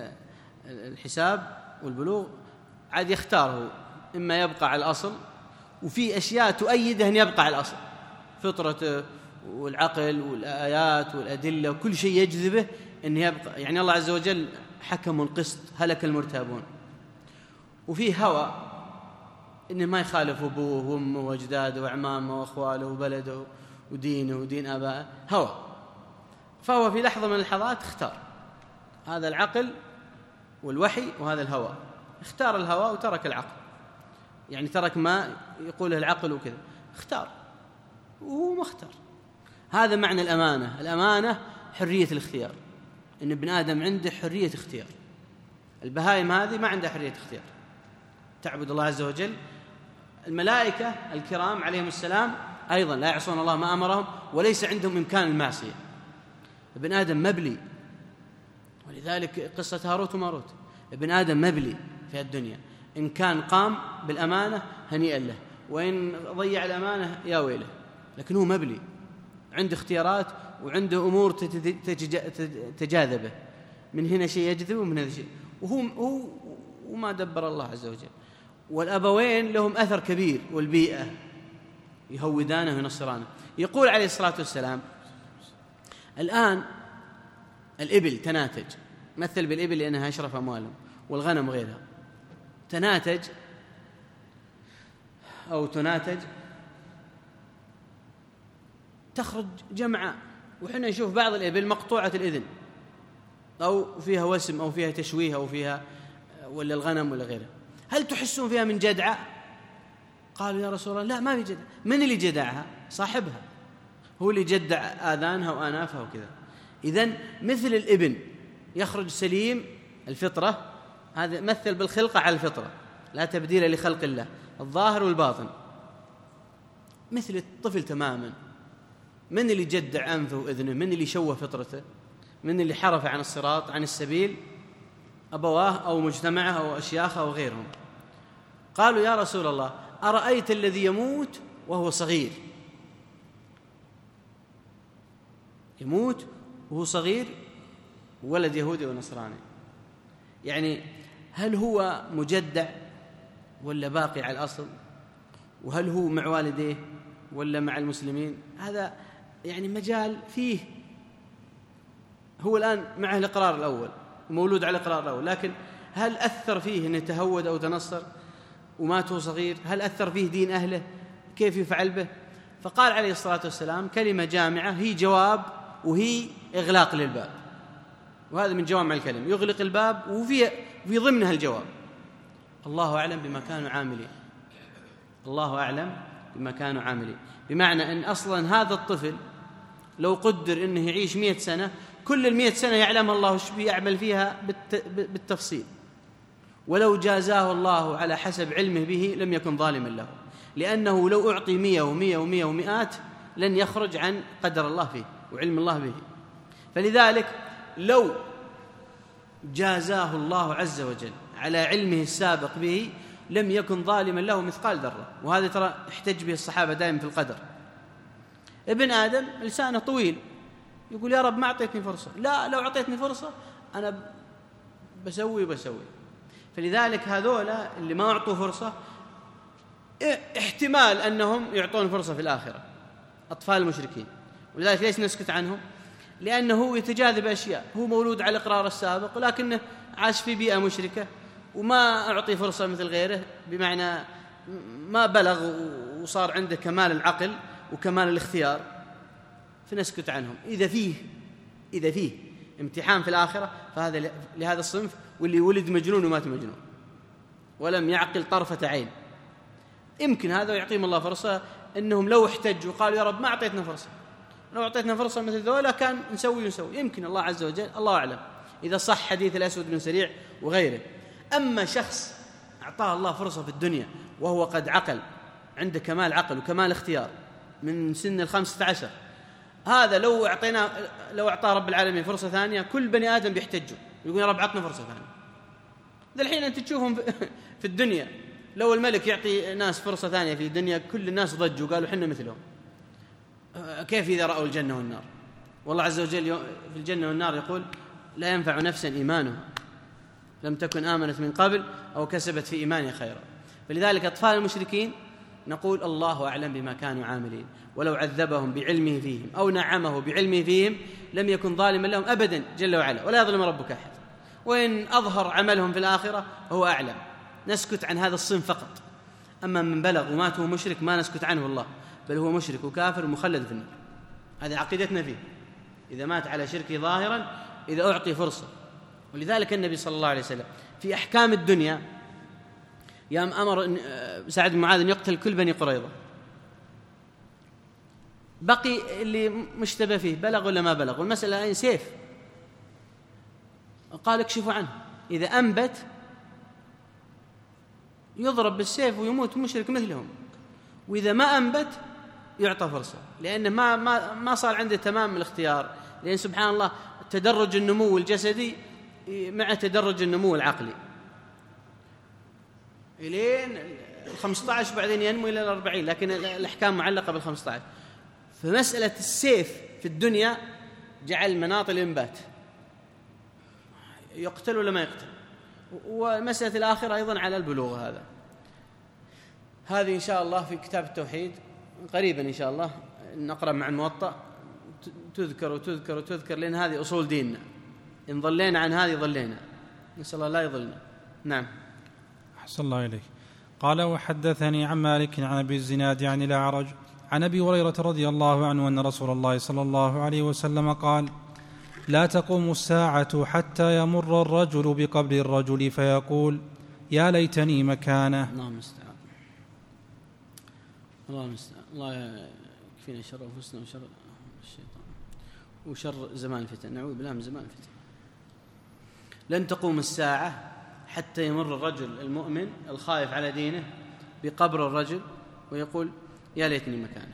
الحساب والبلوغ عاد يختاره، إما يبقى على الأصل، وفي أشياء تؤيده أن يبقى على الأصل، فطرته والعقل والآيات والأدلة وكل شيء يجذبه أن يبقى. يعني الله عز وجل حكم القسط هلك المرتابون. وفي هوى إنه ما يخالف أبوه وأمه وأجداده وأعمامه وأخواله وبلده ودينه ودين آبائه، هوى. فهو في لحظة من اللحظات اختار هذا العقل والوحي وهذا الهوى، اختار الهوى وترك العقل، يعني ترك ما يقوله العقل وكذا، اختار وما اختار. هذا معنى الأمانة. الأمانة حرية الاختيار، إن ابن آدم عنده حرية اختيار. البهائم هذه ما عندها حرية اختيار، تعبد الله عز وجل. الملائكة الكرام عليهم السلام أيضا لا يعصون الله ما أمرهم وليس عندهم إمكان المعصية. ابن آدم مبلي، ولذلك قصة هاروت وماروت. ابن آدم مبلي في الدنيا، إن كان قام بالأمانة هنيئا له، وإن ضيع الأمانة يا ويله. لكن هو مبلي، عنده اختيارات وعنده أمور تجاذبه، من هنا شيء يجذب ومن هذا شيء، وهو هو وما دبر الله عز وجل. والأبوين لهم أثر كبير، والبيئة يهودانه وينصرانه. يقول عليه الصلاة والسلام: الآن الإبل تناتج، مثل بالإبل لأنها أشرف أموالهم، والغنم غيرها، تناتج أو تناتج تخرج جمعاء، وحنا نشوف بعض الإبل مقطوعة الإذن أو فيها وسم أو فيها تشويه أو فيها ولا الغنم ولا غيره. هل تحسون فيها من جدعة؟ قالوا يا رسول الله لا، ما في جدع. من اللي جدعها؟ صاحبها، هو اللي جدع آذانها وآنافها وكذا. إذن مثل الابن يخرج سليم الفطرة، هذا مثل بالخلقة على الفطرة، لا تبديل لخلق الله الظاهر والباطن، مثل الطفل تماما. من اللي جدع أنفه وإذنه؟ من اللي شوه فطرته؟ من اللي حرف عن الصراط عن السبيل؟ أبواه أو مجتمعه أو أشياخه أو غيرهم. قالوا يا رسول الله أرأيت الذي يموت وهو صغير؟ يموت وهو صغير، ولد يهودي ونصراني، يعني هل هو مجدع ولا باقي على الأصل؟ وهل هو مع والديه ولا مع المسلمين؟ هذا يعني مجال فيه. هو الآن معه الإقرار الأول ومولود على الإقرار الأول، لكن هل أثر فيه أن يتهود أو تنصر ومات وهو صغير؟ هل أثر فيه دين أهله؟ كيف يفعل به؟ فقال عليه الصلاة والسلام كلمة جامعة هي جواب وهي إغلاق للباب، وهذا من جوامع الكلم، يغلق الباب وفي في ضمنها الجواب: الله أعلم بما كانوا عاملين. الله أعلم بما كانوا عاملين، بمعنى أن أصلا هذا الطفل لو قدر أنه يعيش مئة سنة، كل المئة سنة يعلم الله وش بيعمل فيها بالتفصيل، ولو جازاه الله على حسب علمه به لم يكن ظالما له، لأنه لو أعطي مئة ومئة ومئة ومئات لن يخرج عن قدر الله فيه وعلم الله به. فلذلك لو جازاه الله عز وجل على علمه السابق به لم يكن ظالما له مثقال ذرة. وهذا ترى احتج به الصحابة دائما في القدر. ابن آدم لسانه طويل، يقول يا رب ما أعطيتني فرصة، لا لو أعطيتني فرصة أنا بسوي بسوي. فلذلك هذولا اللي ما أعطوا فرصة احتمال أنهم يعطون فرصة في الآخرة، أطفال المشركين. ولذلك ليش نسكت عنهم؟ لأنه يتجاذب أشياء، هو مولود على الإقرار السابق ولكنه عاش في بيئة مشركة وما أعطي فرصة مثل غيره، بمعنى ما بلغ وصار عنده كمال العقل وكمال الاختيار، فنسكت عنهم. إذا فيه إذا فيه امتحان في الآخرة فهذا لهذا الصنف، واللي ولد مجنون ومات مجنون ولم يعقل طرفة عين، يمكن هذا يعطيهم الله فرصة أنهم لو احتجوا قالوا يا رب ما أعطيتنا فرصة، لو أعطيتنا فرصة مثل ذولا كان نسوي ونسوي. يمكن الله عز وجل، الله أعلم، إذا صح حديث الأسود بن سريع وغيره. أما شخص أعطاه الله فرصة في الدنيا وهو قد عقل، عنده كمال عقل وكمال اختيار من سن الخمسة عشر، هذا لو أعطينا لو أعطاه رب العالمين فرصة ثانية كل بني آدم بيحتجوا يقول يا رب عطنا فرصة ثانية. ذا الحين أنت تشوفهم في الدنيا، لو الملك يعطي ناس فرصة ثانية في الدنيا كل الناس ضجوا قالوا حنا مثلهم. كيف إذا رأوا الجنة والنار؟ والله عز وجل في الجنة والنار يقول لا ينفع نفسا إيمانها لم تكن آمنت من قبل أو كسبت في إيمانها خيرا. فلذلك أطفال المشركين نقول الله أعلم بما كانوا عاملين، ولو عذبهم بعلمه فيهم أو نعمه بعلمه فيهم لم يكن ظالما لهم أبدا جل وعلا، ولا يظلم ربك أحد. وإن أظهر عملهم في الآخرة هو أعلم. نسكت عن هذا الصنف فقط. أما من بلغ ومات وهو مشرك ما نسكت عنه والله، بل هو مشرك وكافر ومخلد في النار. هذه عقيدتنا فيه، إذا مات على شركه ظاهرا إذا أعطي فرصة. ولذلك النبي صلى الله عليه وسلم في أحكام الدنيا يوم أمر سعد بن معاذ أن يقتل كل بني قريظة، بقي اللي مشتبه فيه بلغ ولا ما بلغ، والمسألة الآن سيف. قال اكشفوا عنه، إذا أنبت يضرب بالسيف ويموت مشرك مثلهم، وإذا ما أنبت يعطى فرصة، لأن ما ما ما صار عنده تمام الاختيار، لأن سبحان الله تدرج النمو الجسدي مع تدرج النمو العقلي إلين الخمسة عشر بعدين ينمو إلى الأربعين، لكن الأحكام معلقة بالخمسة عشر. فمسألة السيف في الدنيا جعل مناط الإنبات، يقتل ولا ما يقتل، ومسألة الآخرة أيضا على البلوغ. هذا هذه إن شاء الله في كتاب التوحيد قريبا إن شاء الله نقرأ مع الموطأ، تذكر وتذكر وتذكر، لأن هذه أصول ديننا، إن ضلينا عن هذه ضلينا، نسأل الله لا يضلنا. نعم. أحسن الله إليك. قال: وحدثني عن مالك عن أبي الزناد عن الأعرج عن أبي هريرة رضي الله عنه أن رسول الله صلى الله عليه وسلم قال: لا تقوم الساعة حتى يمر الرجل بقبر الرجل فيقول: يا ليتني مكانه. الله المستعان، الله المستعان، الله يكفينا شر أنفسنا وشر الشيطان وشر زمان الفتن، نعوذ بالله من زمان الفتن. لن تقوم الساعة حتى يمر الرجل المؤمن الخائف على دينه بقبر الرجل ويقول: يا ليتني مكانه.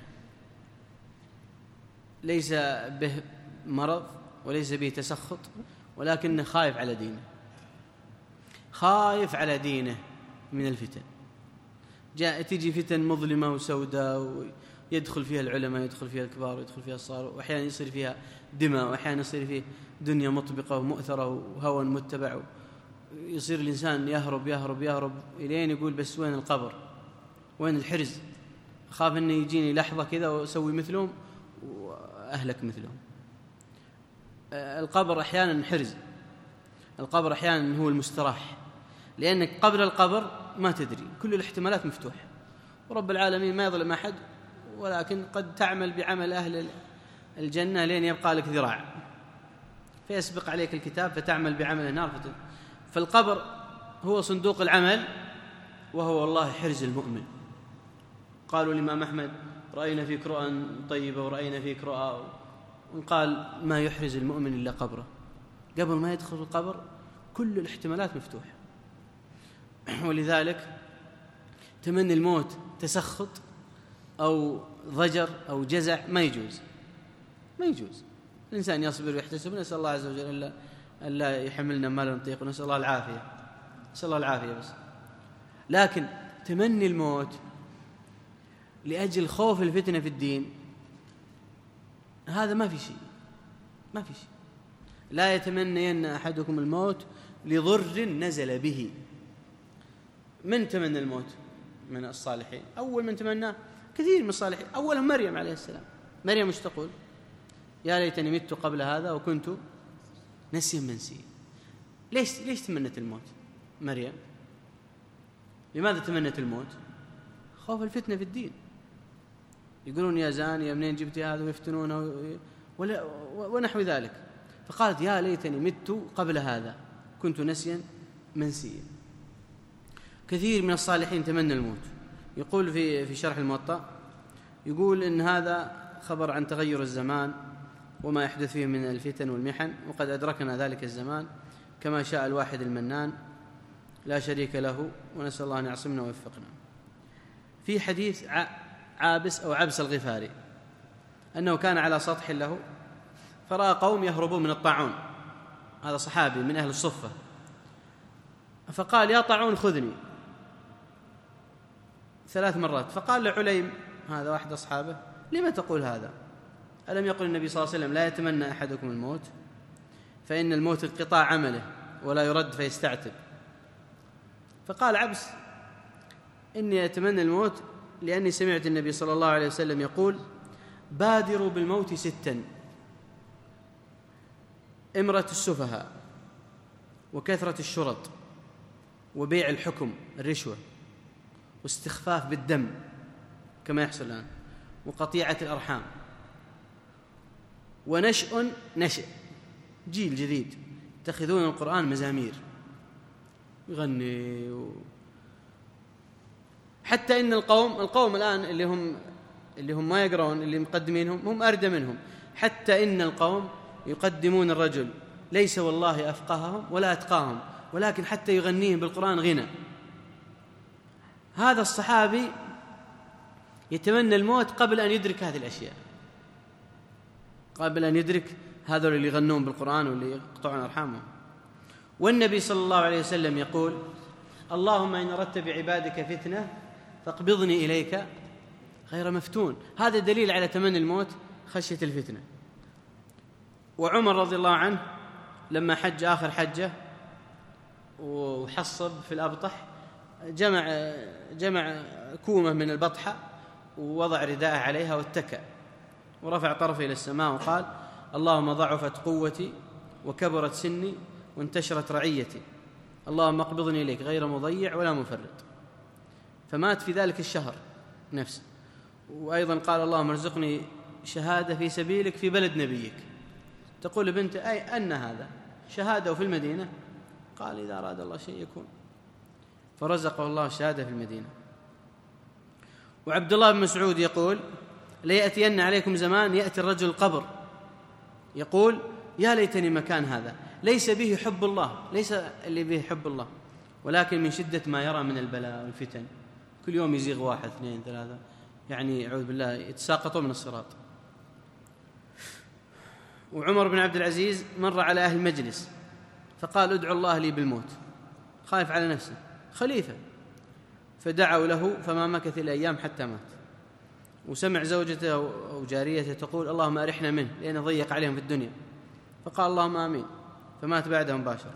ليس به مرض وليس به تسخط، ولكنه خائف على دينه، خائف على دينه من الفتن. جاء تجي فتن مظلمة وسوداء ويدخل فيها العلماء، يدخل فيها الكبار، ويدخل فيها الصغار، وأحيانا يصير فيها دماء، وأحيانا يصير فيه دنيا مطبقة ومؤثرة وهوى متبع، يصير الإنسان يهرب يهرب يهرب إلين يقول: بس وين القبر، وين الحرز، أخاف أن يجيني لحظة كذا وأسوي مثلهم وأهلك مثلهم. القبر أحيانا حرز، القبر أحيانا هو المستراح، لأنك قبل القبر ما تدري، كل الاحتمالات مفتوحة، ورب العالمين ما يظلم أحد، ولكن قد تعمل بعمل أهل الجنة لين يبقى لك ذراع فيسبق عليك الكتاب فتعمل بعمل النار فتن. فالقبر هو صندوق العمل، وهو والله حرز المؤمن. قالوا الإمام أحمد: رأينا فيك رؤى طيبة ورأينا فيك رؤى، وقال: ما يحرز المؤمن إلا قبره. قبل ما يدخل القبر كل الاحتمالات مفتوحة. ولذلك تمني الموت تسخط أو ضجر أو جزع ما يجوز، ما يجوز. الإنسان يصبر ويحتسب، نسأل الله عز وجل أن لا يحملنا ما لا نطيق، ونسأل الله العافية، نسأل الله العافية بس. لكن تمني الموت لأجل خوف الفتنة في الدين، هذا ما في شيء، ما في شيء. لا يتمنين أحدكم الموت لضر نزل به. من تمنى الموت من الصالحين؟ أول من تمنى كثير من الصالحين، أولهم مريم عليه السلام. مريم مش تقول: يا ليتني مت قبل هذا وكنت نسيا منسيا. ليش ليش تمنت الموت مريم؟ لماذا تمنت الموت؟ خوف الفتنة في الدين. يقولون: يا زانية منين جبتي هذا، ويفتنونه ولا ونحو ذلك. فقالت: يا ليتني مت قبل هذا كنت نسيا منسيا. كثير من الصالحين تمنى الموت. يقول في في شرح الموطأ، يقول إن هذا خبر عن تغير الزمان وما يحدث فيه من الفتن والمحن، وقد أدركنا ذلك الزمان كما شاء الواحد المنان لا شريك له، ونسأل الله أن يعصمنا ويوفقنا. في حديث عابس أو عبس الغفاري أنه كان على سطح له فرأى قوم يهربون من الطاعون، هذا صحابي من أهل الصفة، فقال: يا طاعون خذني، ثلاث مرات. فقال لعليم، هذا واحد أصحابه: لما تقول هذا؟ ألم يقل النبي صلى الله عليه وسلم: لا يتمنى أحدكم الموت فإن الموت انقطاع عمله ولا يرد فيستعتب. فقال عبس: إني أتمنى الموت لأني سمعت النبي صلى الله عليه وسلم يقول: بادروا بالموت ستا: إمرة السفهاء، وكثرة الشرط، وبيع الحكم الرشوة، واستخفاف بالدم كما يحصل الآن، وقطيعة الأرحام، ونشأ نشأ جيل جديد يتخذون القرآن مزامير يغني و... حتى إن القوم القوم الآن اللي هم اللي هم ما يقرؤون، اللي مقدمينهم هم أردى منهم. حتى إن القوم يقدمون الرجل ليس والله أفقههم ولا أتقاهم، ولكن حتى يغنيهم بالقرآن غنى. هذا الصحابي يتمنى الموت قبل أن يدرك هذه الأشياء، قبل أن يدرك هذول اللي يغنون بالقرآن واللي يقطعون أرحامهم. والنبي صلى الله عليه وسلم يقول: اللهم إن أردت بعبادك فتنة فاقبضني إليك غير مفتون. هذا دليل على تمني الموت، خشية الفتنة. وعمر رضي الله عنه لما حج آخر حجة وحصب في الأبطح، جمع جمع كومة من البطحة ووضع رداءه عليها واتكأ ورفع طرفه إلى السماء وقال: اللهم ضعفت قوتي وكبرت سني وانتشرت رعيتي، اللهم اقبضني إليك غير مضيع ولا مفرط. فمات في ذلك الشهر نفسه. وأيضا قال: اللهم ارزقني شهادة في سبيلك في بلد نبيك. تقول بنت: أي أن هذا شهادة في المدينة؟ قال: إذا أراد الله شيء يكون. فرزقه الله الشهادة في المدينة. وعبد الله بن مسعود يقول: ليأتين عليكم زمان يأتي الرجل القبر يقول: يا ليتني مكان هذا، ليس به حب الله، ليس اللي به حب الله، ولكن من شدة ما يرى من البلاء والفتن. كل يوم يزيغ واحد اثنين ثلاثة، يعني أعوذ بالله يتساقطون من الصراط. وعمر بن عبد العزيز مر على أهل المجلس فقال: ادعوا الله لي بالموت، خايف على نفسه، خليفة. فدعوا له فما مكث الأيام حتى مات. وسمع زوجته أو جاريته تقول: اللهم أرحنا منه لأنه ضيق عليهم في الدنيا، فقال: اللهم آمين، فمات بعدها مباشرة.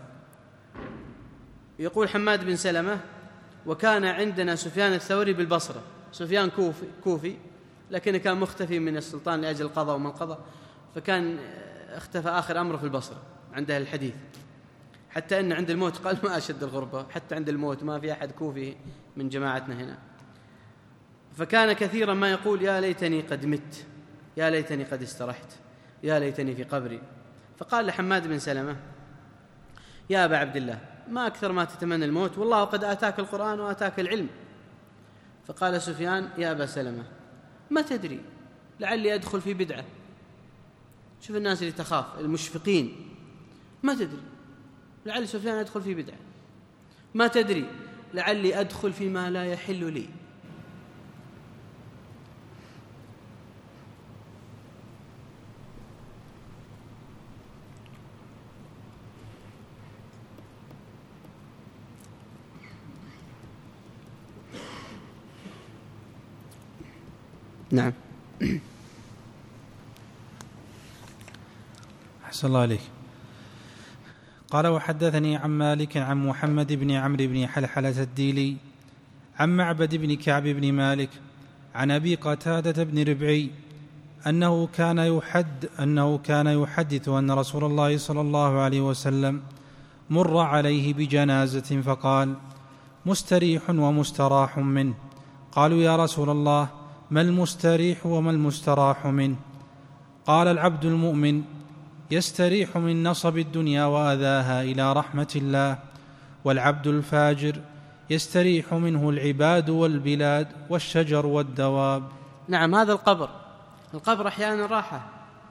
يقول حماد بن سلمة: وكان عندنا سفيان الثوري بالبصرة. سفيان كوفي, كوفي لكن كان مختفي من السلطان لأجل القضاء وما القضاء، فكان اختفى آخر أمره في البصرة عند أهل الحديث، حتى أن عند الموت قال: ما أشد الغربة، حتى عند الموت ما في أحد كوفي من جماعتنا هنا. فكان كثيرا ما يقول: يا ليتني قد مت، يا ليتني قد استرحت، يا ليتني في قبري. فقال لحماد بن سلمة: يا أبا عبد الله، ما أكثر ما تتمنى الموت، والله قد آتاك القرآن وآتاك العلم. فقال سفيان: يا أبا سلمة، ما تدري لعلي أدخل في بدعة. شوف الناس اللي تخاف، المشفقين، ما تدري لعل سفيان أدخل في بدعة، ما تدري لعلي أدخل فيما لا يحل لي. نعم. أحسن الله عليك. قال: وحدثني عن مالك عن محمد بن عمرو بن حلحلة الديلي عن معبد بن كعب بن مالك عن أبي قتادة بن ربعي أنه كان يحد أنه كان يحدث أن رسول الله صلى الله عليه وسلم مر عليه بجنازة فقال: مستريح ومستراح منه. قالوا: يا رسول الله، ما المستريح وما المستراح منه؟ قال: العبد المؤمن يستريح من نصب الدنيا وأذاها إلى رحمة الله، والعبد الفاجر يستريح منه العباد والبلاد والشجر والدواب. نعم، هذا القبر القبر أحيانا راحة.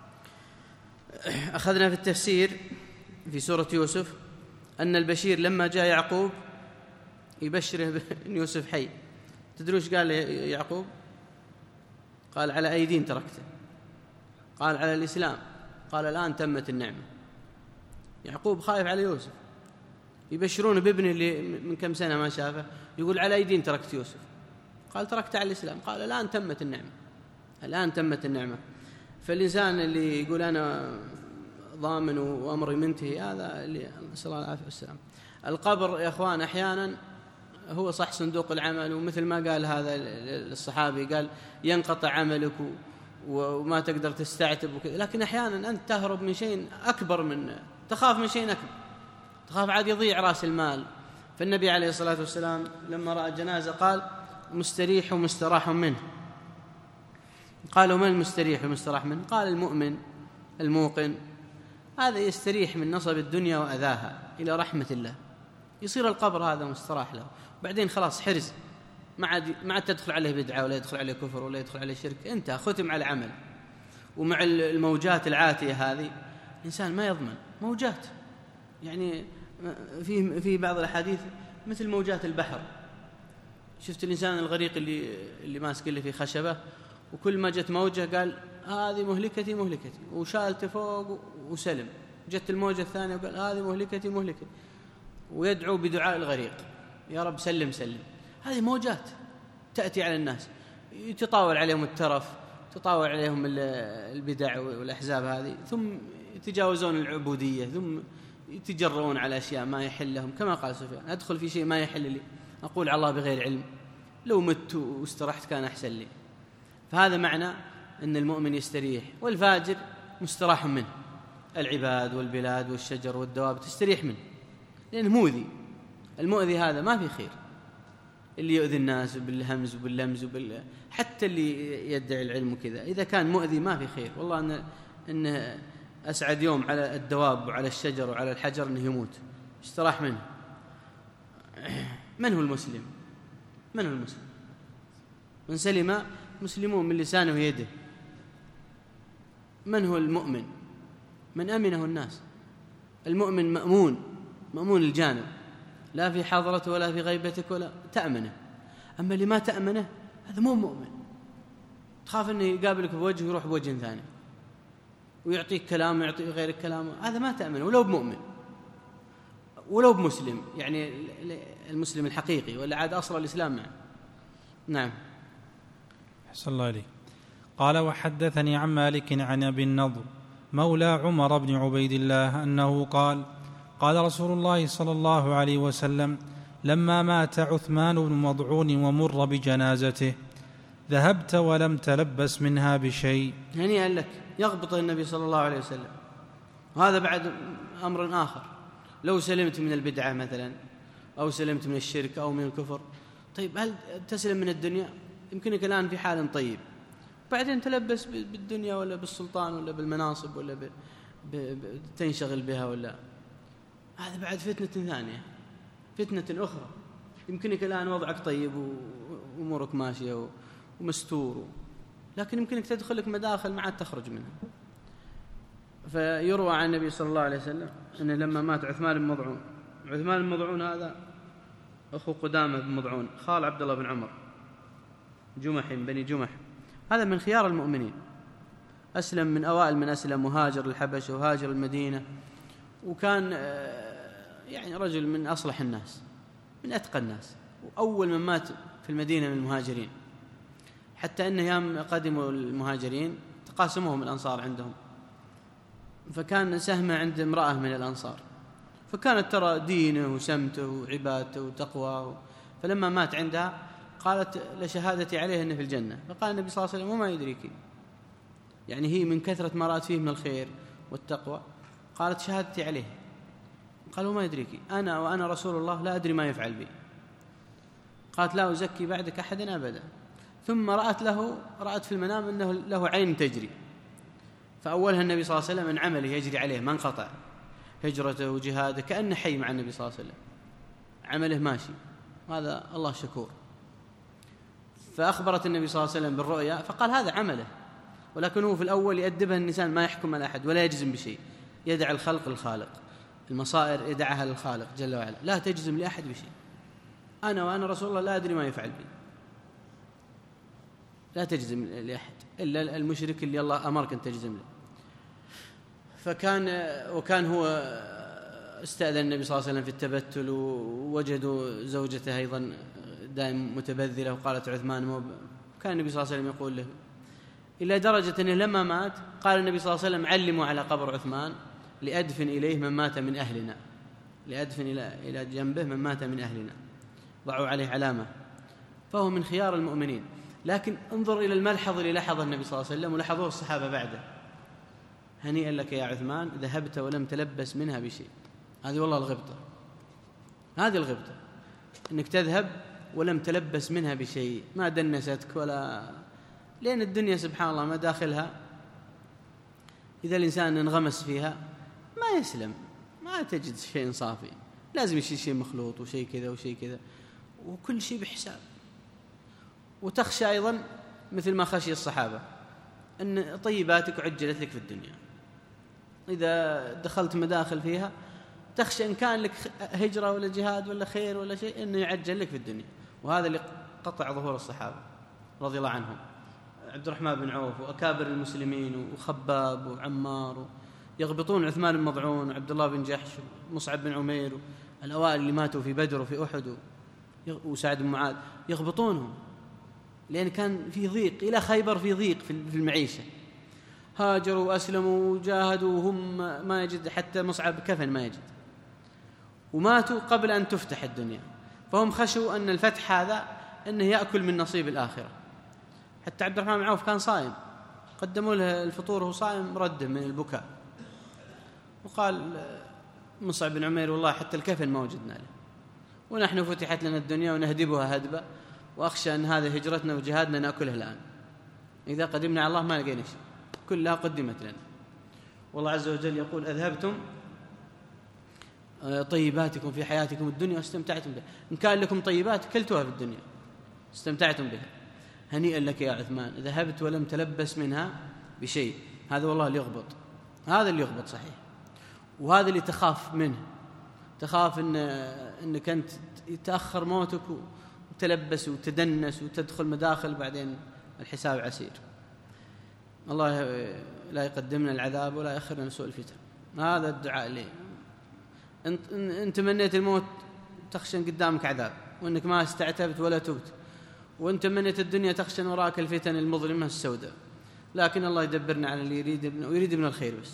أخذنا في التفسير في سورة يوسف أن البشير لما جاء يعقوب يبشره بأن يوسف حي، تدروش قال يعقوب؟ قال: على أي دين تركته؟ قال: على الإسلام. قال: الآن تمت النعمة. يعقوب خايف على يوسف، يبشرون بابنه اللي من كم سنة ما شافه، يقول: على أي دين تركت يوسف؟ قال: تركت على الإسلام. قال: الآن تمت النعمة، الآن تمت النعمة. فالإنسان اللي يقول أنا ضامن وأمري منتهي، هذا اللي نسأل الله العافية والسلام. القبر يا أخوان أحيانا هو صح صندوق العمل، ومثل ما قال هذا الصحابي قال: ينقطع عملك وما تقدر تستعتب وكذا، لكن أحيانا أنت تهرب من شيء أكبر، من تخاف من شيء أكبر، تخاف عاد يضيع رأس المال. فالنبي عليه الصلاة والسلام لما رأى الجنازة قال: مستريح ومستراح منه. قالوا: من المستريح ومستراح منه؟ قال: المؤمن الموقن، هذا يستريح من نصب الدنيا وأذاها إلى رحمة الله، يصير القبر هذا مستراح له، بعدين خلاص حرز، ما عاد ما عاد تدخل عليه بدعة ولا يدخل عليه كفر ولا يدخل عليه شرك، انت ختم على عمل. ومع الموجات العاتية هذه الإنسان ما يضمن، موجات يعني في في بعض الأحاديث مثل موجات البحر، شفت الإنسان الغريق اللي اللي ماسك اللي في خشبة، وكل ما جت موجة قال هذه مهلكتي مهلكتي، وشالته فوق وسلم. جت الموجة الثانية وقال هذه مهلكتي مهلكتي، ويدعو بدعاء الغريق يا رب سلم سلم. هذه موجات تأتي على الناس، يتطاول عليهم الترف، تطاول عليهم البدع والأحزاب هذه، ثم يتجاوزون العبودية، ثم يتجرؤون على أشياء ما يحل لهم. كما قال سفيان أدخل في شيء ما يحل لي، أقول على الله بغير علم، لو مت واسترحت كان أحسن لي. فهذا معنى أن المؤمن يستريح، والفاجر مستراح منه. العباد والبلاد والشجر والدواب تستريح منه لأنه مؤذي. المؤذي هذا ما في خير، اللي يؤذي الناس بالهمز وباللمز وبال... حتى اللي يدعي العلم وكذا، إذا كان مؤذي ما في خير. والله أن إن أسعد يوم على الدواب وعلى الشجر وعلى الحجر أنه يموت، استراح منه. من هو المسلم؟ من هو المسلم؟ من سلم مسلمون من لسانه ويده. من هو المؤمن؟ من أمنه الناس. المؤمن مأمون، مأمون الجانب، لا في حضرته ولا في غيبتك ولا تأمنه. أما اللي ما تأمنه هذا مو مؤمن، تخاف أنه يقابلك بوجه ويروح بوجه ثاني، ويعطيك كلام ويعطيك غير الكلام، هذا ما تأمنه ولو بمؤمن ولو بمسلم، يعني المسلم الحقيقي، ولا عاد أصل الإسلام معه. نعم. أحسن الله عليك. قال وحدثني عن مالك عن أبي النضر مولى عمر بن عبيد الله أنه قال قال رسول الله صلى الله عليه وسلم لما مات عثمان بن مضعون ومر بجنازته ذهبت ولم تلبس منها بشيء. هنيئا لك، يغبط النبي صلى الله عليه وسلم. وهذا بعد أمر آخر، لو سلمت من البدعة مثلا، أو سلمت من الشرك أو من الكفر، طيب هل تسلم من الدنيا؟ يمكنك الآن في حال طيب، بعدين تلبس بالدنيا ولا بالسلطان ولا بالمناصب ولا ب... ب... ب... تنشغل بها، ولا هذا بعد فتنة ثانية، فتنة أخرى. يمكنك الآن وضعك طيب وأمورك ماشية ومستور، لكن يمكنك تدخل لك مداخل ما عاد تخرج منها. فيروى عن النبي صلى الله عليه وسلم أنه لما مات عثمان بن مضعون، عثمان بن مضعون هذا أخو قدامة بن مضعون خال عبد الله بن عمر، جمح بني جمح، هذا من خيار المؤمنين، أسلم من أوائل من أسلم، وهاجر الحبشة وهاجر المدينة، وكان يعني رجل من أصلح الناس، من أتقى الناس، وأول من مات في المدينة من المهاجرين، حتى أنه يوم قدموا المهاجرين تقاسمهم الأنصار عندهم، فكان سهمه عند امرأة من الأنصار، فكانت ترى دينه وسمته وعبادته وتقواه، فلما مات عندها قالت لشهادتي عليه أنه في الجنة. فقال النبي صلى الله عليه وسلم وما يدريك، يعني هي من كثرة ما رأت فيه من الخير والتقوى قالت شهادتي عليه. قال وما يدريك، أنا وأنا رسول الله لا أدري ما يفعل بي. قالت لا أزكي بعدك أحدا أبدا. ثم رأت له رأت في المنام أنه له عين تجري، فأولها النبي صلى الله عليه وسلم من عمله يجري عليه ما انقطع، هجرته وجهاده كأنه حي مع النبي صلى الله عليه وسلم، عمله ماشي، هذا الله شكور. فأخبرت النبي صلى الله عليه وسلم بالرؤيا، فقال هذا عمله، ولكنه في الأول يأدبها النسان ما يحكم على أحد ولا يجزم بشيء، يدع الخلق للخالق، المصائر يدعها للخالق جل وعلا، لا تجزم لأحد بشيء. أنا وأنا رسول الله لا أدري ما يفعل بي، لا تجزم لأحد إلا المشرك اللي الله أمرك أن تجزم له. فكان وكان هو استأذن النبي صلى الله عليه وسلم في التبتل، ووجدوا زوجته أيضا دائم متبذلة، وقالت عثمان مو كان النبي صلى الله عليه وسلم يقول له، إلى درجة أنه لما مات قال النبي صلى الله عليه وسلم علموا على قبر عثمان لأدفن إليه من مات من أهلنا، لأدفن إلى جنبه من مات من أهلنا، ضعوا عليه علامة. فهو من خيار المؤمنين. لكن انظر إلى الملحظ اللي لحظه النبي صلى الله عليه وسلم ولحظوه الصحابة بعده، هنيئا لك يا عثمان ذهبت ولم تلبس منها بشيء. هذه والله الغبطة، هذه الغبطة، أنك تذهب ولم تلبس منها بشيء، ما دنستك ولا، لأن الدنيا سبحان الله ما داخلها إذا الإنسان انغمس فيها ما يسلم، ما تجد شيء صافي، لازم يشيل شيء مخلوط وشيء كذا وشيء كذا، وكل شيء بحساب. وتخشى أيضا مثل ما خشي الصحابة أن طيباتك عجلت لك في الدنيا، إذا دخلت مداخل فيها تخشى إن كان لك هجرة ولا جهاد ولا خير ولا شيء أنه يعجل لك في الدنيا. وهذا اللي قطع ظهور الصحابة رضي الله عنهم، عبد الرحمن بن عوف وأكابر المسلمين وخباب وعمار، يغبطون عثمان بن مضعون وعبد الله بن جحش ومصعب بن عمير، الأوائل اللي ماتوا في بدر وفي أحد وسعد بن معاذ، يغبطونهم لأن كان في ضيق، إلى خيبر في ضيق في المعيشة، هاجروا وأسلموا وجاهدوا وهم ما يجد حتى مصعب كفن ما يجد، وماتوا قبل أن تفتح الدنيا، فهم خشوا أن الفتح هذا أنه يأكل من نصيب الآخرة. حتى عبد الرحمن بن عوف كان صائم، قدموا له الفطور وهو صائم رده من البكاء، وقال مصعب بن عمير والله حتى الكفن ما وجدنا له، ونحن فتحت لنا الدنيا ونهدبها هدبة، وأخشى أن هذا هجرتنا وجهادنا نأكله الآن، إذا قدمنا على الله ما لقينا شيء، كلها قدمت لنا. والله عز وجل يقول أذهبتم طيباتكم في حياتكم الدنيا واستمتعتم بها، إن كان لكم طيبات كلتوها في الدنيا استمتعتم بها، هنيئا لك يا عثمان ذهبت ولم تلبس منها بشيء. هذا والله اللي يغبط، هذا اللي يغبط صحيح، وهذا اللي تخاف منه، تخاف إن إنك أنت يتأخر موتك وتلبس وتدنس وتدخل مداخل بعدين الحساب عسير. الله لا يقدمنا العذاب ولا يأخرنا سوء الفتن. هذا الدعاء لي انت ان تمنيت الموت تخشى قدامك عذاب وانك ما استعتبت ولا تبت، وانت تمنيت الدنيا تخشى وراك الفتن المظلمه السوداء، لكن الله يدبرنا على اللي يريد ابن ويريد من الخير بس.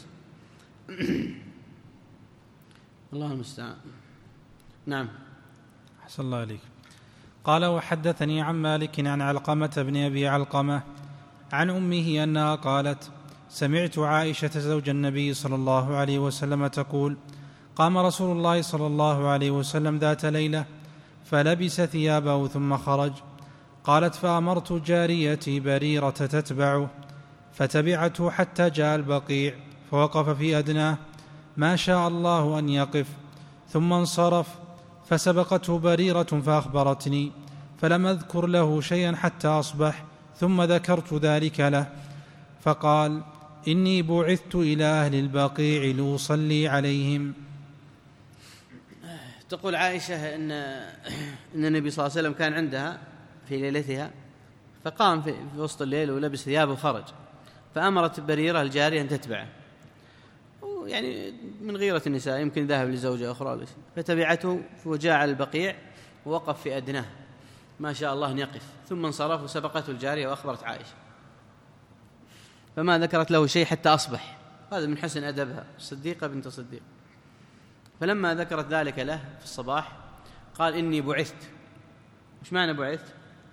الله المستعان. نعم. أحسن الله عليك. قال وحدثني عن مالك عن علقمة بن أبي علقمة عن أمه أنها قالت سمعت عائشة زوج النبي صلى الله عليه وسلم تقول قام رسول الله صلى الله عليه وسلم ذات ليلة فلبس ثيابه ثم خرج، قالت فأمرت جاريتي بريرة تتبعه فتبعته حتى جاء البقيع فوقف في أدناه ما شاء الله أن يقف، ثم انصرف فسبقته بريرة فأخبرتني، فلم أذكر له شيئا حتى أصبح، ثم ذكرت ذلك له فقال إني بعثت إلى أهل البقيع لأصلي عليهم. تقول عائشة إن, إن النبي صلى الله عليه وسلم كان عندها في ليلتها فقام في وسط الليل ولبس ثيابه وخرج، فأمرت بريرة الجارية أن تتبعه، يعني من غيرة النساء يمكن ذهب لزوجة أخرى، فتبعته وجاء على البقيع ووقف في أدناه ما شاء الله أن يقف، ثم انصرف وسبقته الجارية وأخبرت عائشة، فما ذكرت له شيء حتى أصبح. هذا من حسن أدبها، صديقة بنت صديق. فلما ذكرت ذلك له في الصباح قال إني بعثت. مش معنى بعثت؟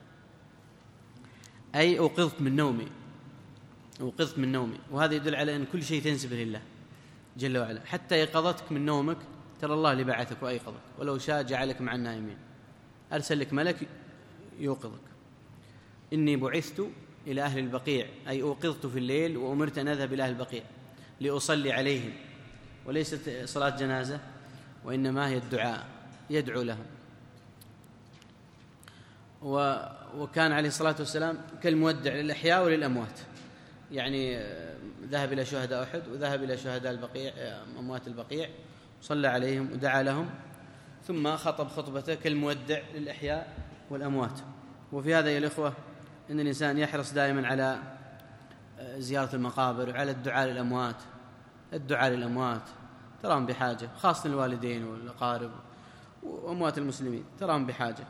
أي أوقظت من نومي، أوقظت من نومي، وهذا يدل على أن كل شيء تنسبه لله جل وعلا، حتى يقظتك من نومك ترى الله اللي بعثك وأيقظك، ولو شاء جعلك مع النائمين، أرسل لك ملك يوقظك. إني بعثت إلى أهل البقيع أي أوقظت في الليل وأمرت أن أذهب إلى أهل البقيع لأصلي عليهم، وليست صلاة جنازة وإنما هي الدعاء، يدعو لهم. وكان عليه الصلاة والسلام كالمودع للأحياء وللأموات، يعني ذهب إلى شهداء أحد وذهب إلى شهداء البقيع أموات البقيع صلى عليهم ودعا لهم، ثم خطب خطبته كالمودع للأحياء والأموات. وفي هذا يا الإخوة أن الإنسان يحرص دائما على زيارة المقابر وعلى الدعاء للأموات. الدعاء للأموات تراهم بحاجة، خاصة الوالدين والأقارب وأموات المسلمين تراهم بحاجة،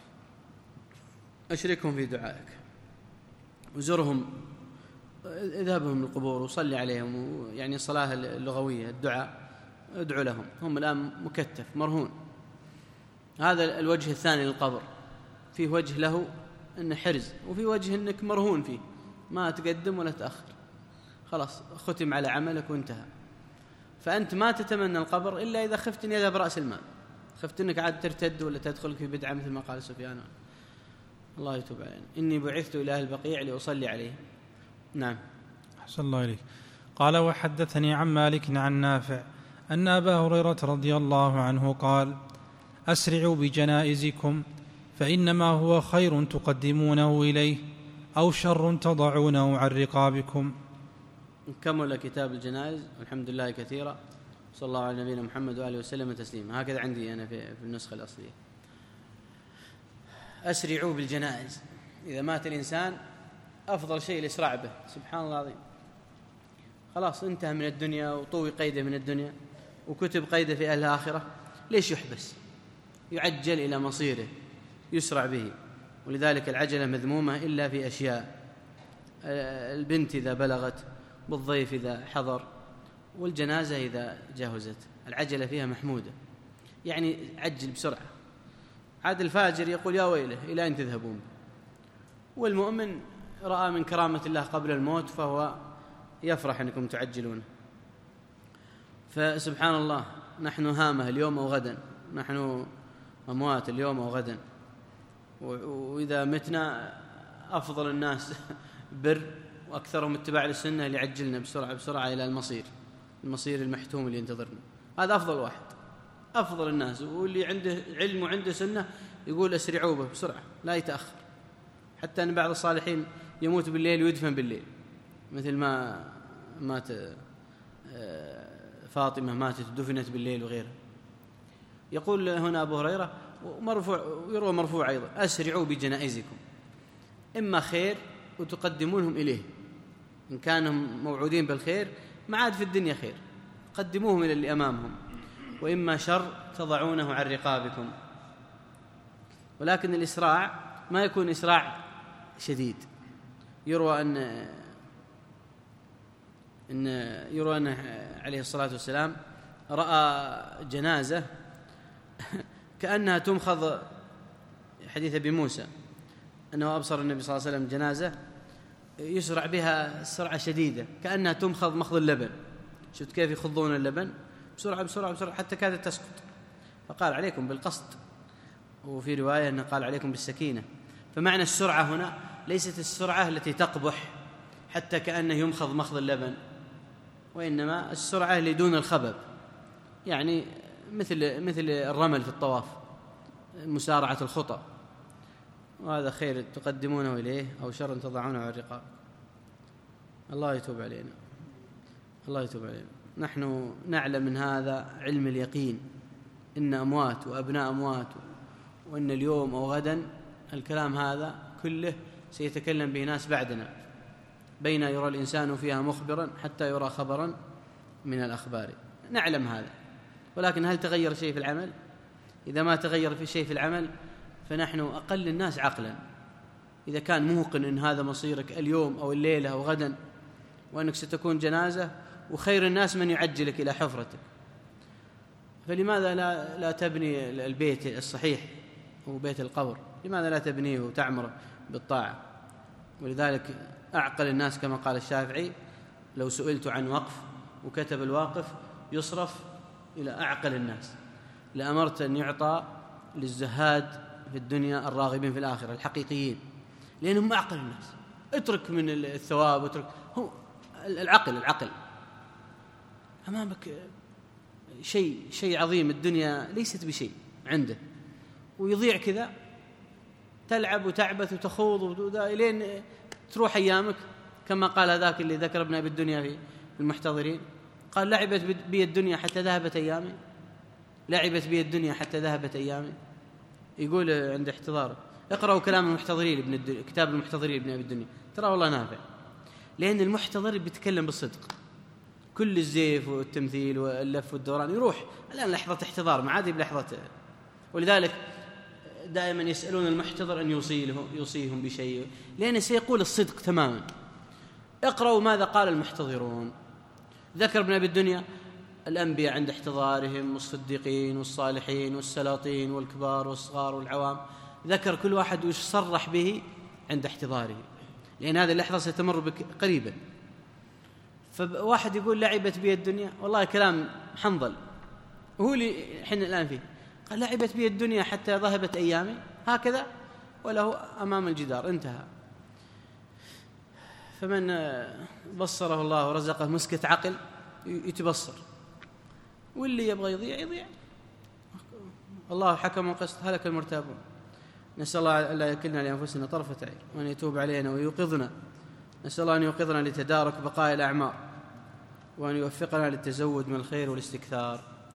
أشركهم في دعائك وزرهم، اذهبهم للقبور وصلي عليهم، يعني الصلاة اللغوية الدعاء، ادعو لهم، هم الآن مكتف مرهون. هذا الوجه الثاني للقبر، فيه وجه له أنه حرز، وفي وجه أنك مرهون فيه ما تقدم ولا تأخر، خلاص ختم على عملك وانتهى. فأنت ما تتمنى القبر إلا إذا خفت أن يذهب رأس المال، خفت أنك عاد ترتد ولا تدخل في بدعة مثل ما قال سفيان، الله يتوب علينا. إني بعثت إلى أهل البقيع لأصلي عليه. نعم. أحسن الله إليك. قال وحدثني عن مالك عن نافع أن أبا هريرة رضي الله عنه قال أسرعوا بجنائزكم فإنما هو خير تقدمونه إليه أو شر تضعونه عن رقابكم. كمل كتاب الجنائز والحمد لله كثيرا، صلى الله على نبينا محمد وآله وسلم تسليما. هكذا عندي أنا في النسخة الأصلية. أسرعوا بالجنائز. إذا مات الإنسان أفضل شيء الإسراع به. سبحان الله العظيم، خلاص انتهى من الدنيا وطوي قيده من الدنيا وكتب قيده في أهل الآخرة، ليش يحبس؟ يعجل إلى مصيره، يسرع به. ولذلك العجلة مذمومة إلا في أشياء: البنت إذا بلغت، والضيف إذا حضر، والجنازة إذا جاوزت، العجلة فيها محمودة، يعني عجل بسرعة. عاد الفاجر يقول يا ويله إلى أين تذهبون؟ والمؤمن رأى من كرامة الله قبل الموت فهو يفرح أنكم تعجلون. فسبحان الله، نحن هامة اليوم أو غدا، نحن أموات اليوم أو غدا، وإذا متنا أفضل الناس بر وأكثرهم اتباع للسنة اللي يعجلنا بسرعة بسرعة إلى المصير، المصير المحتوم اللي ينتظرنا. هذا أفضل واحد، أفضل الناس، واللي عنده علم وعنده سنة يقول أسرعوا به بسرعة لا يتأخر. حتى أن بعض الصالحين يموت بالليل ويدفن بالليل، مثل ما مات فاطمة ماتت دفنت بالليل وغيرها. يقول هنا أبو هريرة مرفوع، يروى مرفوع أيضا: أسرعوا بجنائزكم، إما خير وتقدمونهم إليه، إن كانوا موعودين بالخير ما عاد في الدنيا خير قدموهم إلى اللي أمامهم، وإما شر تضعونه عن رقابكم. ولكن الإسراع ما يكون إسراع شديد. يروى أن إن يروى أن عليه الصلاة والسلام رأى جنازة كأنها تمخض، حديث أبي موسى أنه أبصر النبي صلى الله عليه وسلم جنازة يسرع بها سرعة شديدة كأنها تمخض مخض اللبن. شفت كيف يخضون اللبن بسرعة بسرعة بسرعة حتى كادت تسقط، فقال عليكم بالقصد، وفي رواية أنه قال عليكم بالسكينة. فمعنى السرعة هنا ليست السرعة التي تقبح حتى كأنه يمخض مخض اللبن، وإنما السرعة اللي دون الخبب، يعني مثل مثل الرمل في الطواف، مسارعة الخطى. وهذا خير تقدمونه إليه أو شر تضعونه على الرقاب. الله يتوب علينا، الله يتوب علينا. نحن نعلم من هذا علم اليقين إن أموات وأبناء أموات، وإن اليوم أو غدا الكلام هذا كله سيتكلم به ناس بعدنا، بين يرى الإنسان فيها مخبرا حتى يرى خبرا من الأخبار. نعلم هذا، ولكن هل تغير شيء في العمل؟ إذا ما تغير في شيء في العمل فنحن أقل الناس عقلا. إذا كان موقن أن هذا مصيرك اليوم أو الليلة أو غدا، وأنك ستكون جنازة، وخير الناس من يعجلك إلى حفرتك، فلماذا لا, لا تبني البيت الصحيح وبيت القبر؟ لماذا لا تبنيه وتعمره بالطاعة؟ ولذلك أعقل الناس كما قال الشافعي: لو سئلت عن وقف وكتب الواقف يصرف إلى أعقل الناس لأمرت أن يعطى للزهاد في الدنيا الراغبين في الآخرة الحقيقيين، لأنهم أعقل الناس. اترك من الثواب، اترك هو العقل. العقل أمامك شيء شيء عظيم، الدنيا ليست بشيء عنده، ويضيع كذا، تلعب وتعبث وتخوض إلين تروح أيامك. كما قال هذاك اللي ذكر ابن أبي الدنيا في المحتضرين، قال: لعبت بي الدنيا حتى ذهبت أيامي، لعبت بي الدنيا حتى ذهبت أيامي. يقول عند احتضاره: اقرأوا كلام المحتضرين ابن الدنيا، كتاب المحتضرين ابن أبي الدنيا، ترى والله نافع، لأن المحتضر بيتكلم بالصدق. كل الزيف والتمثيل واللف والدوران يروح. الآن لحظة احتضار، ما عاد بلحظة. ولذلك دائما يسألون المحتضر أن يوصيه يوصيهم بشيء، لأنه سيقول الصدق تماما. اقرأوا ماذا قال المحتضرون. ذكر ابن أبي الدنيا الأنبياء عند احتضارهم، والصديقين والصالحين والسلاطين والكبار والصغار والعوام، ذكر كل واحد وش صرح به عند احتضاره، لأن هذه اللحظة ستمر بك قريبا. فواحد يقول: لعبت بي الدنيا، والله كلام حنظل، وهو اللي حين الآن فيه. قال: لعبت بي الدنيا حتى ذهبت أيامي، هكذا وله أمام الجدار، انتهى. فمن بصره الله ورزقه مسكة عقل يتبصر، واللي يبغى يضيع يضيع. الله حكم وقسط، هلك المرتابون. نسأل الله ألا يكلنا لأنفسنا طرفة عين، وأن يتوب علينا ويوقظنا. نسأل الله أن يوقظنا لتدارك بقايا الأعمار، وأن يوفقنا للتزود من الخير والاستكثار.